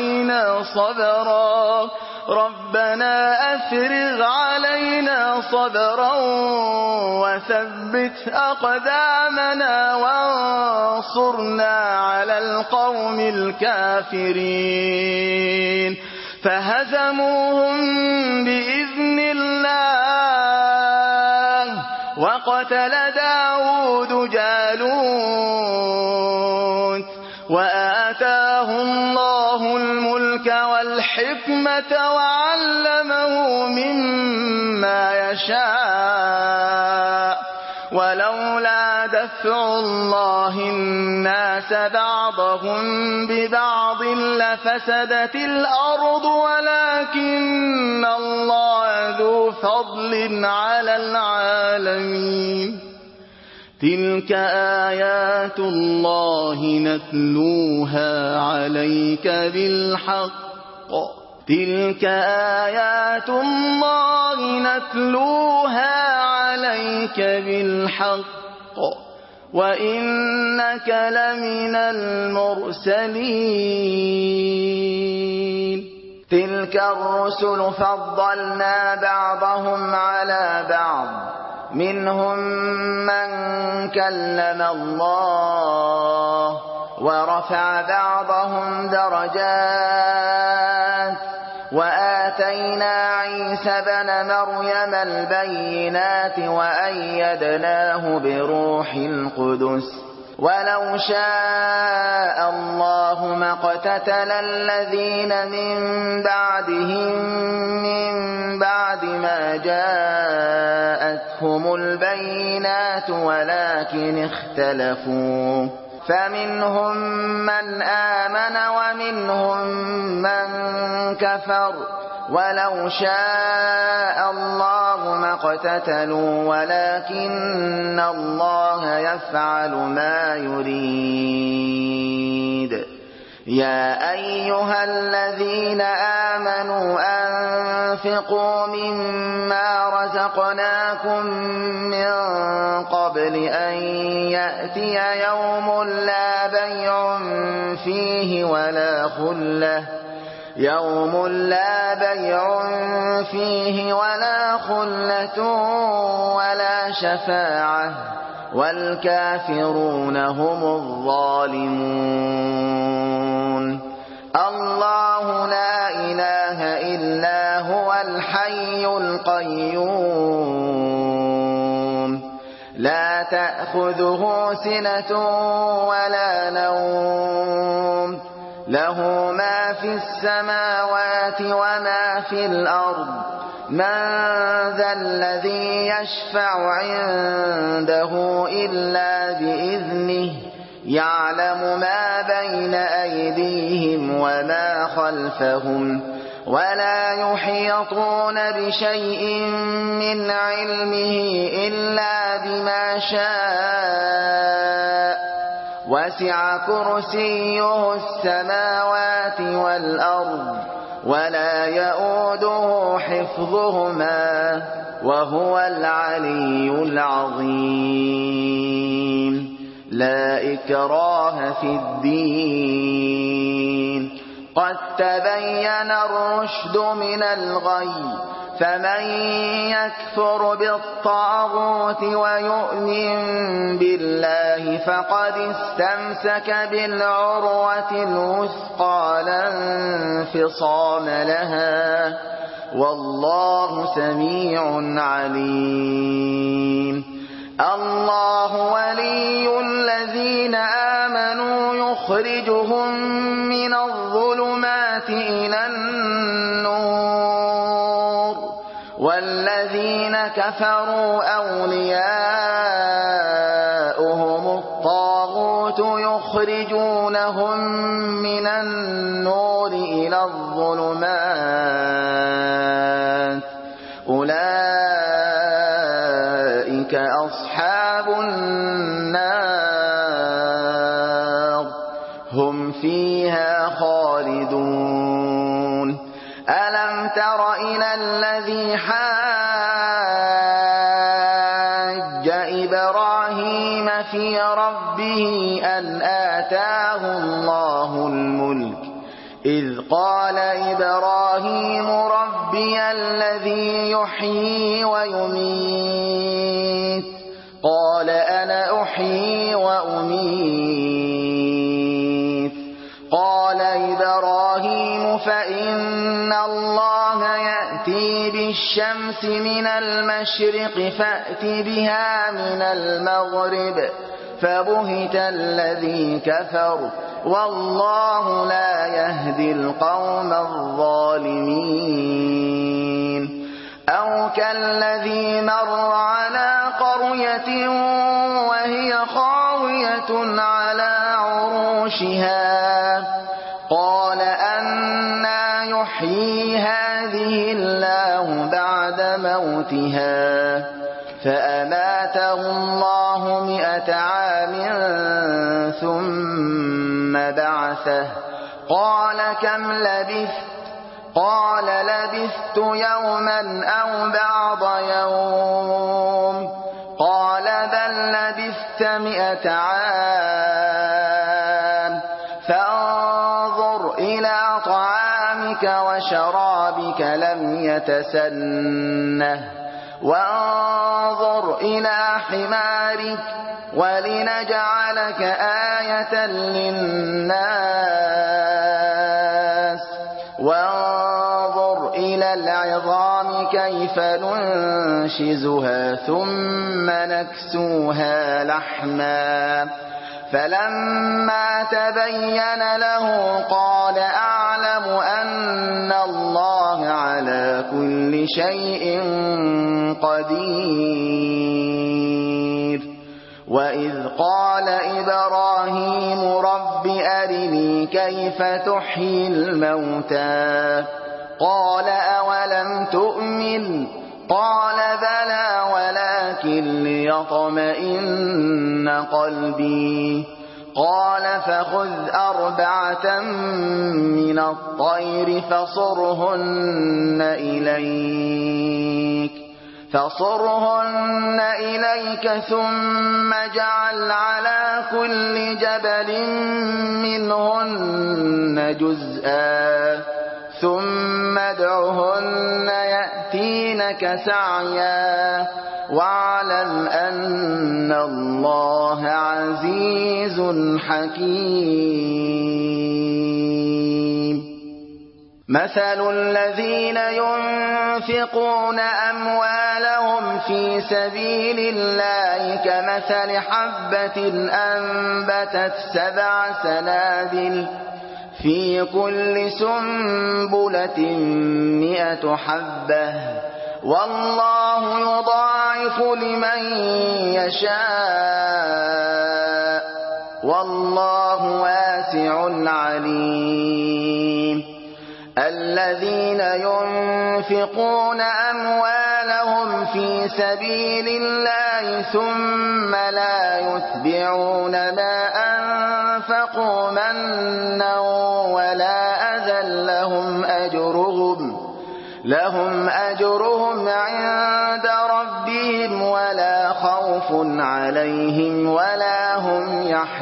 علينا صبرا وثبت أقدامنا وانصرنا على القوم الكافرين فهزموهم بإذن الله وقتل داود جالوت وآتاه الله الملك والحكمة وعلمه مما يشاء ولولا دفع الله الناس بعضهم ببعض لفسدت الأرض ولكن الله ذو فضل على العالمين تلك آيات الله نتلوها عليك بالحق تلك آيات الله نتلوها عليك بالحق وإنك لمن المرسلين تلك الرسل فضلنا بعضهم على بعض منهم من كلم الله ورفع بعضهم درجات وآتينا عيسى بن مريم البينات وأيدناه بروح القدس ولو شاء الله ما اقتتل الذين من بعدهم من بعد ما جاءتهم البينات ولكن اختلفوا فمنهم من آمن ومنهم من كفر ولو شاء الله ما اقتتلوا ولكن الله يفعل ما يريد يا أيها الذين آمنوا أنفقوا مما رزقناكم من قبل أن يأتي يوم لا بيع فيه ولا خلة يوم لا بيع فيه ولا خلة ولا شفاعة والكافرون هم الظالمون الله لا إله إلا هو الحي القيوم لا تأخذه سنة ولا نوم له ما في السماوات وما في الأرض من ذا الذي يشفع عنده إلا بإذنه يعلم ما بين أيديهم وما خلفهم ولا يحيطون بشيء من علمه إلا بما شاء وسع كرسيه السماوات والأرض ولا يؤوده حفظهما وهو العلي العظيم لا إكراه في الدين قد تبين الرشد من الغي فمن يكفر بالطاغوت ويؤمن بالله فقد استمسك بالعروة الوثقى لا انفصام لها والله سميع عليم الله ولي الذين آمنوا يخرجهم من الظلمات إلى النور والذين كفروا أولياؤهم الطاغوت يخرجونهم من النور إلى الظلمات أولئك أصحاب النار هم فيها خالدون ألم تر إلى الذي حاج إبراهيم في ربه أن آتاه الله الملك إذ قال إبراهيم ربي الذي يحيي ويميت قال أنا أحيي وأميت قال إبراهيم فإن الله يأتي بالشمس من المشرق فأت بها من المغرب فبهت الذي كفر والله لا يهدي القوم الظالمين أو كالذي مر على قرية قرية وهي خاوية على عروشها قال أنى يحيي هذه الله بعد موتها فأماته الله 100 عام ثم بعثه قال كم لبثت قال لبثت يوما أو بعض يوم قال بل لبثت 100 عام فانظر إلى طعامك وشرابك لم يتسنه وانظر إلى حمارك ولنجعلك آية للناس وانظر إلى العظام كيف ننشزها ثم نكسوها لحما فلما تبين له قال أعلم أن الله على كل شيء قدير وإذ قال إبراهيم رب أرني كيف تحيي الموتى قال أولم تؤمن قال بلى ولكن ليطمئن قلبي قال فخذ 4 من الطير فصرهن إليك ثم اجعل على كل جبل منهن جزءا ثم ادعهن يأتينك سعيا واعلم أن الله عزيز حكيم مثل الذين ينفقون أموالهم في سبيل الله كمثل حبة أنبتت 7 سنابل في كل سنبلة 100 حبة والله يضاعف لمن يشاء والله واسع عليم الذين ينفقون أموالهم في سبيل الله ثم لا يتبعون ما أنفقوا منا ولا أذى لهم أجرهم عند ربهم ولا خوف عليهم ولا هم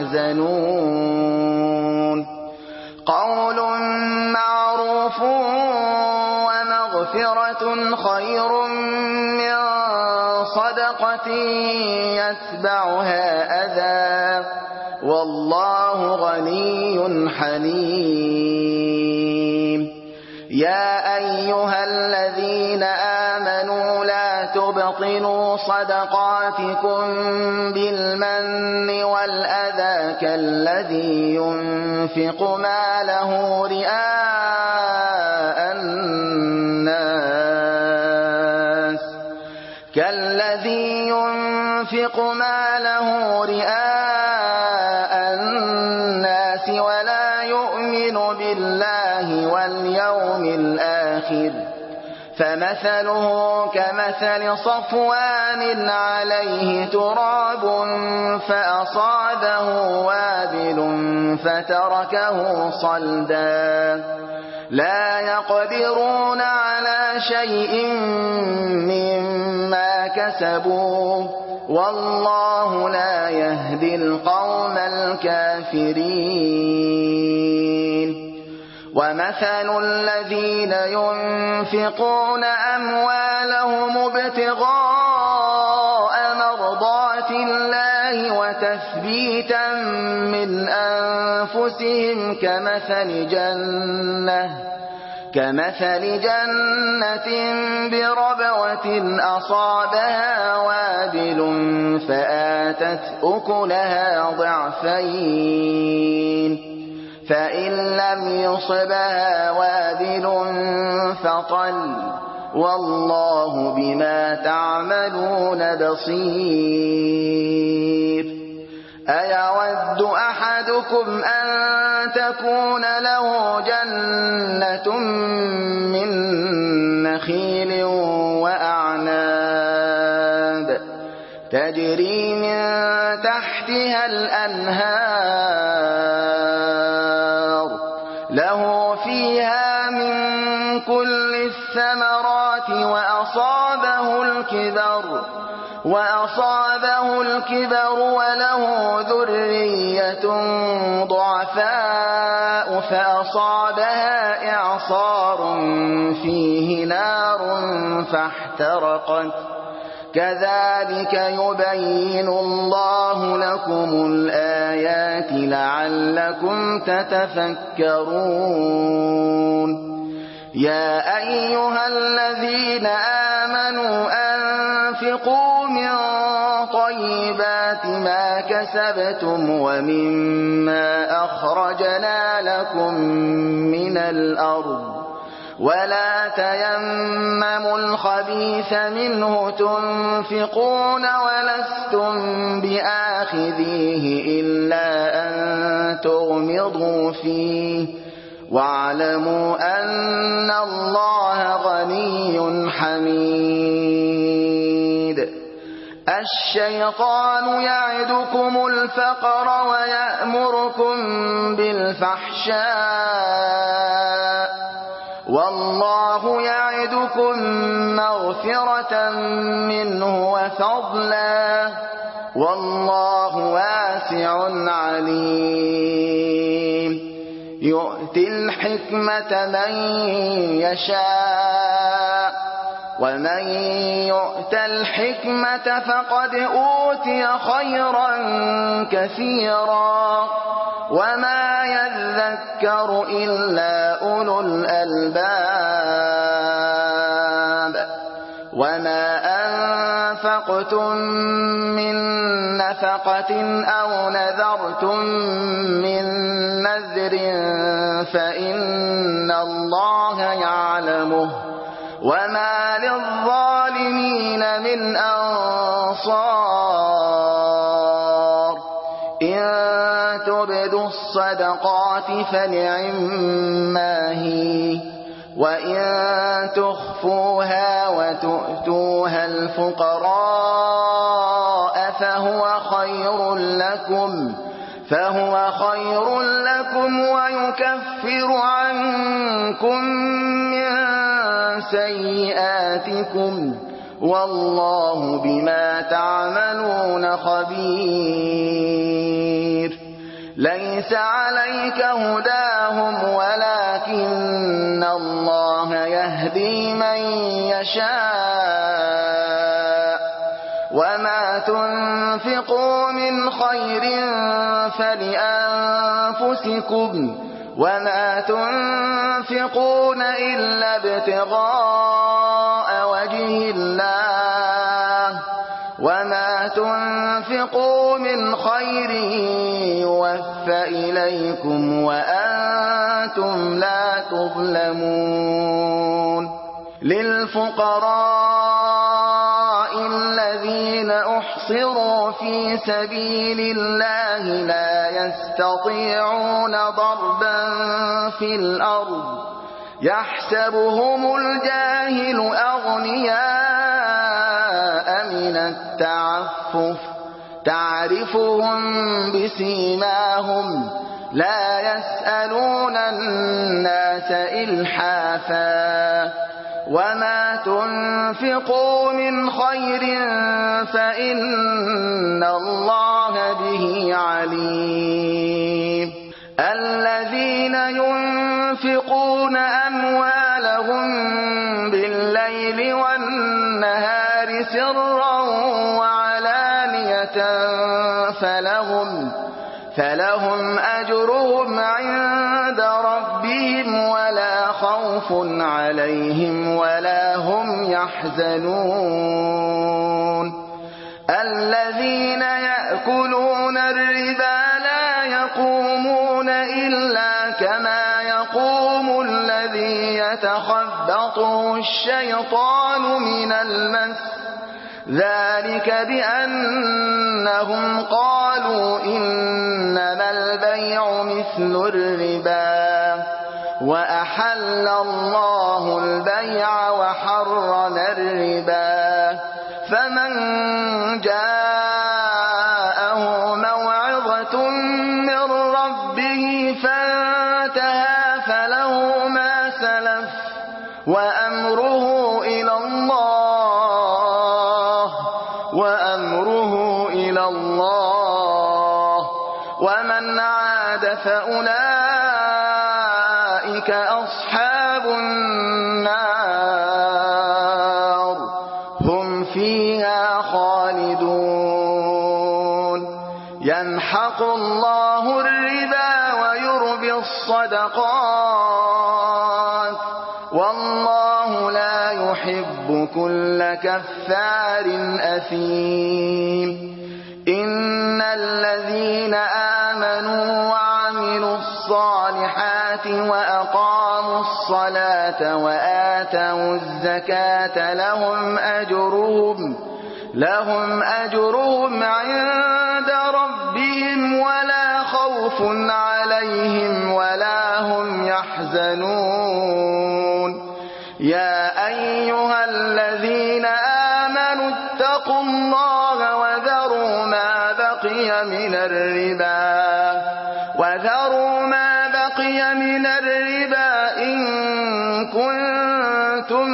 يحزنون قول معروف ومغفرة خير من صدقة يتبعها أذى والله غني حليم يا أيها الذين آمنوا لا تبطلوا صدقاتكم بالمن والأذى كالذي ينفق ماله رئاء الناس ولا يؤمن بالله واليوم الآخر فمثله كمثل صفوان عليه تراب فأصابه وابل فتركه صلدا لا يقدرون على شيء مما كسبوا والله لا يهدي القوم الكافرين ومثل الذين ينفقون أموالهم ابتغاء مرضات الله وتثبيتا من أنفسهم كمثل جنة بربوة أصابها وابل فآتت أكلها ضعفين فإن لم يصبها وابل فطل والله بما تعملون بصير. أيود أحدكم أن تكون له جنة من نخيل وأعناب تجري من تحتها الأنهار له فيها من كل الثمرات وأصابه الكبر وله ذرية ضعفاء فأصابها إعصار فيه نار فاحترقت كذلك يبين الله لكم الآيات لعلكم تتفكرون. يا أيها الذين آمنوا أنفقوا من طيبات ما كسبتم ومما أخرجنا لكم من الأرض ولا تيمموا الخبيث منه تنفقون ولستم بآخذيه إلا أن تغمضوا فيه واعلموا أن الله غني حميد. الشيطان يعدكم الفقر ويأمركم بالفحشاء والله يعدكم مغفرة منه وفضلا والله واسع عليم. يؤتي الحكمة من يشاء ومن يؤت الحكمة فقد أوتي خيرا كثيرا وما يذكر إلا أولو الألباب. وما أنفقتم من نفقة أو نذرتم من نذر فإن الله يعلمه وما للظالمين من أنصار. إن تبدوا الصدقات فنعما هي وإن تخفوها وتؤتوها الفقراء فهو خير لكم ويكفر عنكم من سيئاتكم والله بما تعملون خبير. ليس عليك هداهم ولكن الله يهدي من يشاء وما تنفقوا من خير فلأنفسكم وما تنفقون إلا ابتغاء وجه الله وما تنفقوا من خير يوفى إليكم وأنتم لا تظلمون. للفقراء الذين أحصروا في سبيل الله لا يستطيعون ضربا في الأرض يحسبهم الجاهل أغنياء من التعفف تعرفهم بسيماهم لا يسألون الناس إلحافا وما تنفقوا من خير فإن الله به عليم. الذين ينفقون أموالهم بالليل والنهار سرا وعلانية فلهم أجرهم عند ربهم ولا خوف عليهم ولا هم يحزنون. الذين يأكلون الربا لا يقومون إلا كما يقوم الذي يتخبطه الشيطان من المس ذلك بأنهم قالوا إنما البيع مثل الربا وأحل الله البيع وحرم الربا فمن جاءه موعظة من ربه فانتهى فله ما سلف وأمره إلى الله ومن عاد فأولئك أصحاب النار هم فيها خالدون يمحق الله الربا ويربي الصدقات والله لا يحب كل كفار أثيم إن الذين آمنوا وعملوا الصالحات وأقاموا الصلاة وآتوا الزكاة لهم أجرهم عند ربهم ولا خوف عليهم ولا هم يحزنون يا أيها الذين آمنوا اتقوا الله وذروا ما بقي من الربا إن كنتم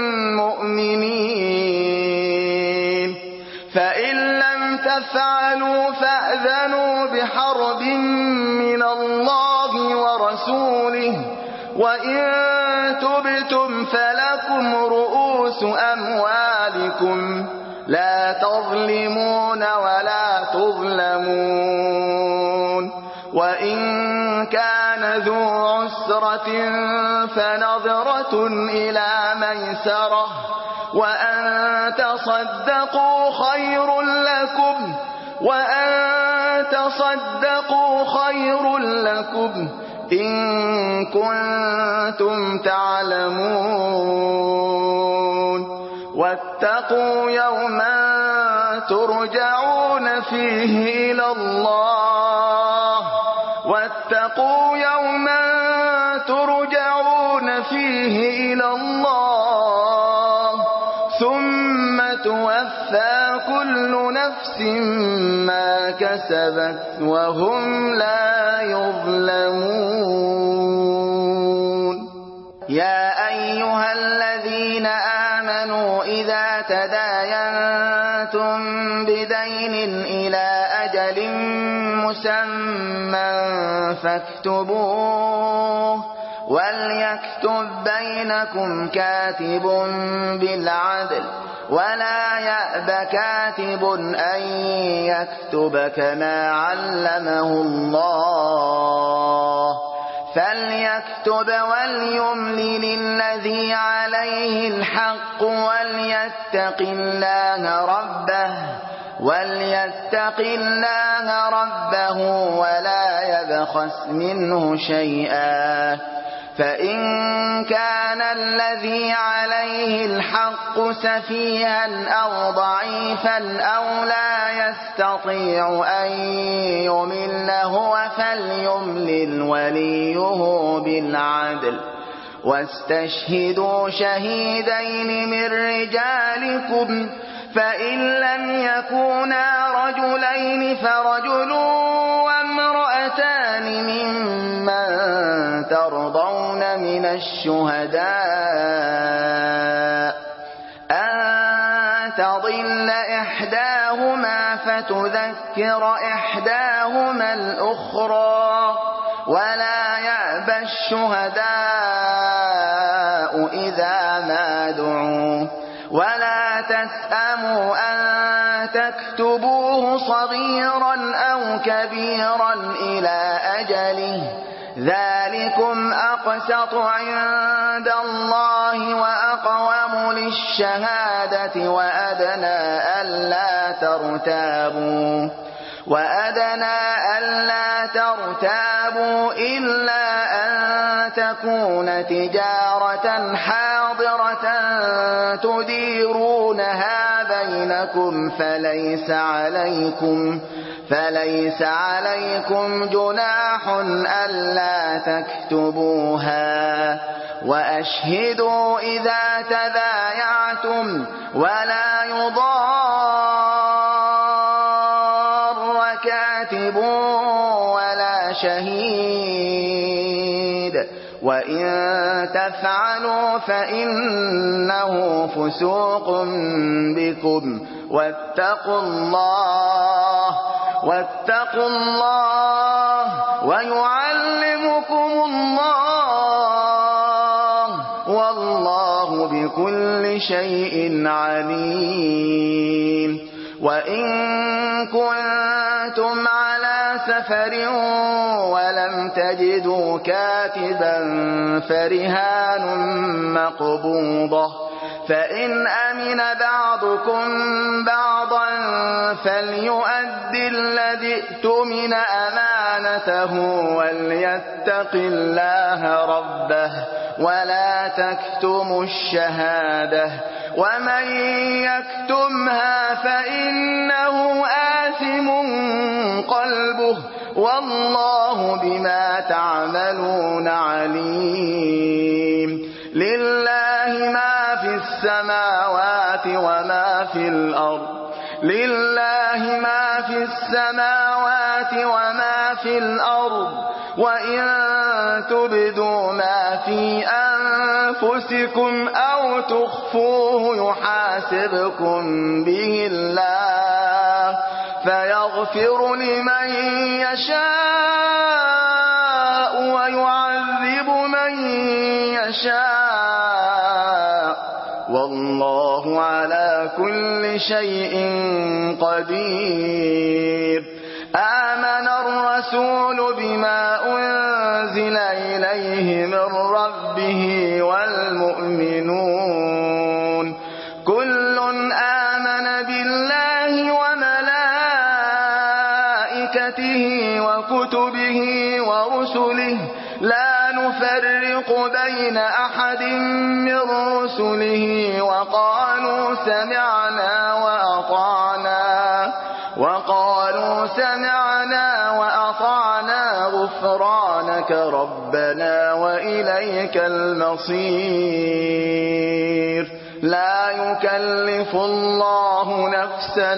مؤمنين فإن لم تفعلوا فأذنوا بحرب من الله ورسوله وإن تبتم فلكم رؤوس أموالكم لا تظلمون ولا تظلمون وإن كان ذو عسرة فنظرة إلى ميسرة وأن تصدقوا خير لكم إن كنتم تعلمون واتقوا يوما ترجعون فيه إلى الله ثم توفى كل نفس ما كسبت وهم لا يظلمون يا أيها الذين آمنوا إذا تداينتم بدين إلى أجل مسمى فاكتبوه وليكتب بينكم كاتب بالعدل ولا يأب كاتب أن يكتب كما علمه الله فليكتب وليملل الذي عليه الحق وليتق الله ربه ولا يبخس منه شيئا فإن كان الذي عليه الحق سفيها أو ضعيفا أو لا يستطيع أن يمل هو فليملل وليه بالعدل واستشهدوا شهيدين من رجالكم فإن لم يكونا رجلين فرجل وامرأتان ممن ترضون من الشهداء أن تضل إحداهما فتذكر إحداهما الأخرى ولا يأبى الشهداء إذا ما دعوا ولا تسأموا أن تكتبوه صغيرا أو كبيرا إلى أجله ذلكم أقسط عند الله وأقوم للشهادة وأدنى ألا ترتابوا إلا أن تكون تجارة حاضرة تديرونها بينكم فليس عليكم جناح ألا تكتبوها، وأشهدوا إذا تبايعتم، ولا يضار كاتب ولا شهيد، وإن تفعلوا فإنه فسوق بكم، واتقوا الله ويعلمكم الله، والله بكل شيء عليم. وإن كنتم على سفر ولم تجدوا كاتبا فرهان مقبوضة، فإن أمن بعضكم بعضا فليؤدي الذي ائتمن أمانته وليتق الله ربه ولا تكتموا الشهادة، ومن يكتمها فإنه آثم قلبه، والله بما تعملون عليم. لله ما في السماوات وما في الأرض، وإن تبدوا ما في أنفسكم أو تخفوه يحاسبكم به الله، فيغفر لمن يشاء ويعذب من يشاء، والله على كل شيء قدير. آمن الرسول بما أنزل إليه من ربه والمؤمنون كل آمن بالله وملائكته وكتبه ورسله لا نفرق بين أحد من رسله، وقالوا سمعنا وأطعنا غفرانك ربنا وإليك المصير. لا يكلف الله نفسا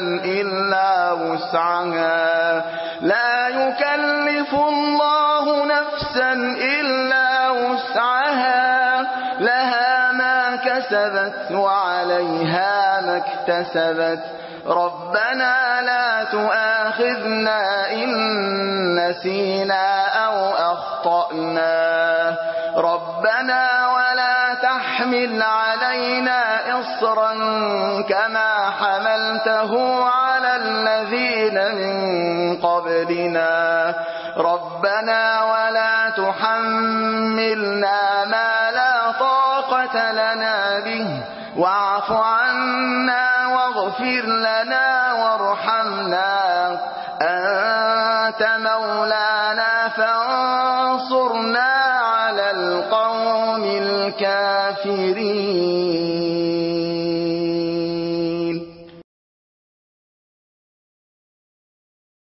إلا وسعها، لها ما كسبت وعليها ما اكتسبت، ربنا لا تؤاخذنا إن نسينا أو أخطأنا، ربنا ولا تحمل علينا إصرا كما حملته على الذين من قبلنا، ربنا ولا تحملنا ما لا طاقة لنا به، واعف عنا واغفر لنا وارحمنا، أنت مولانا فانصرنا على القوم الكافرين.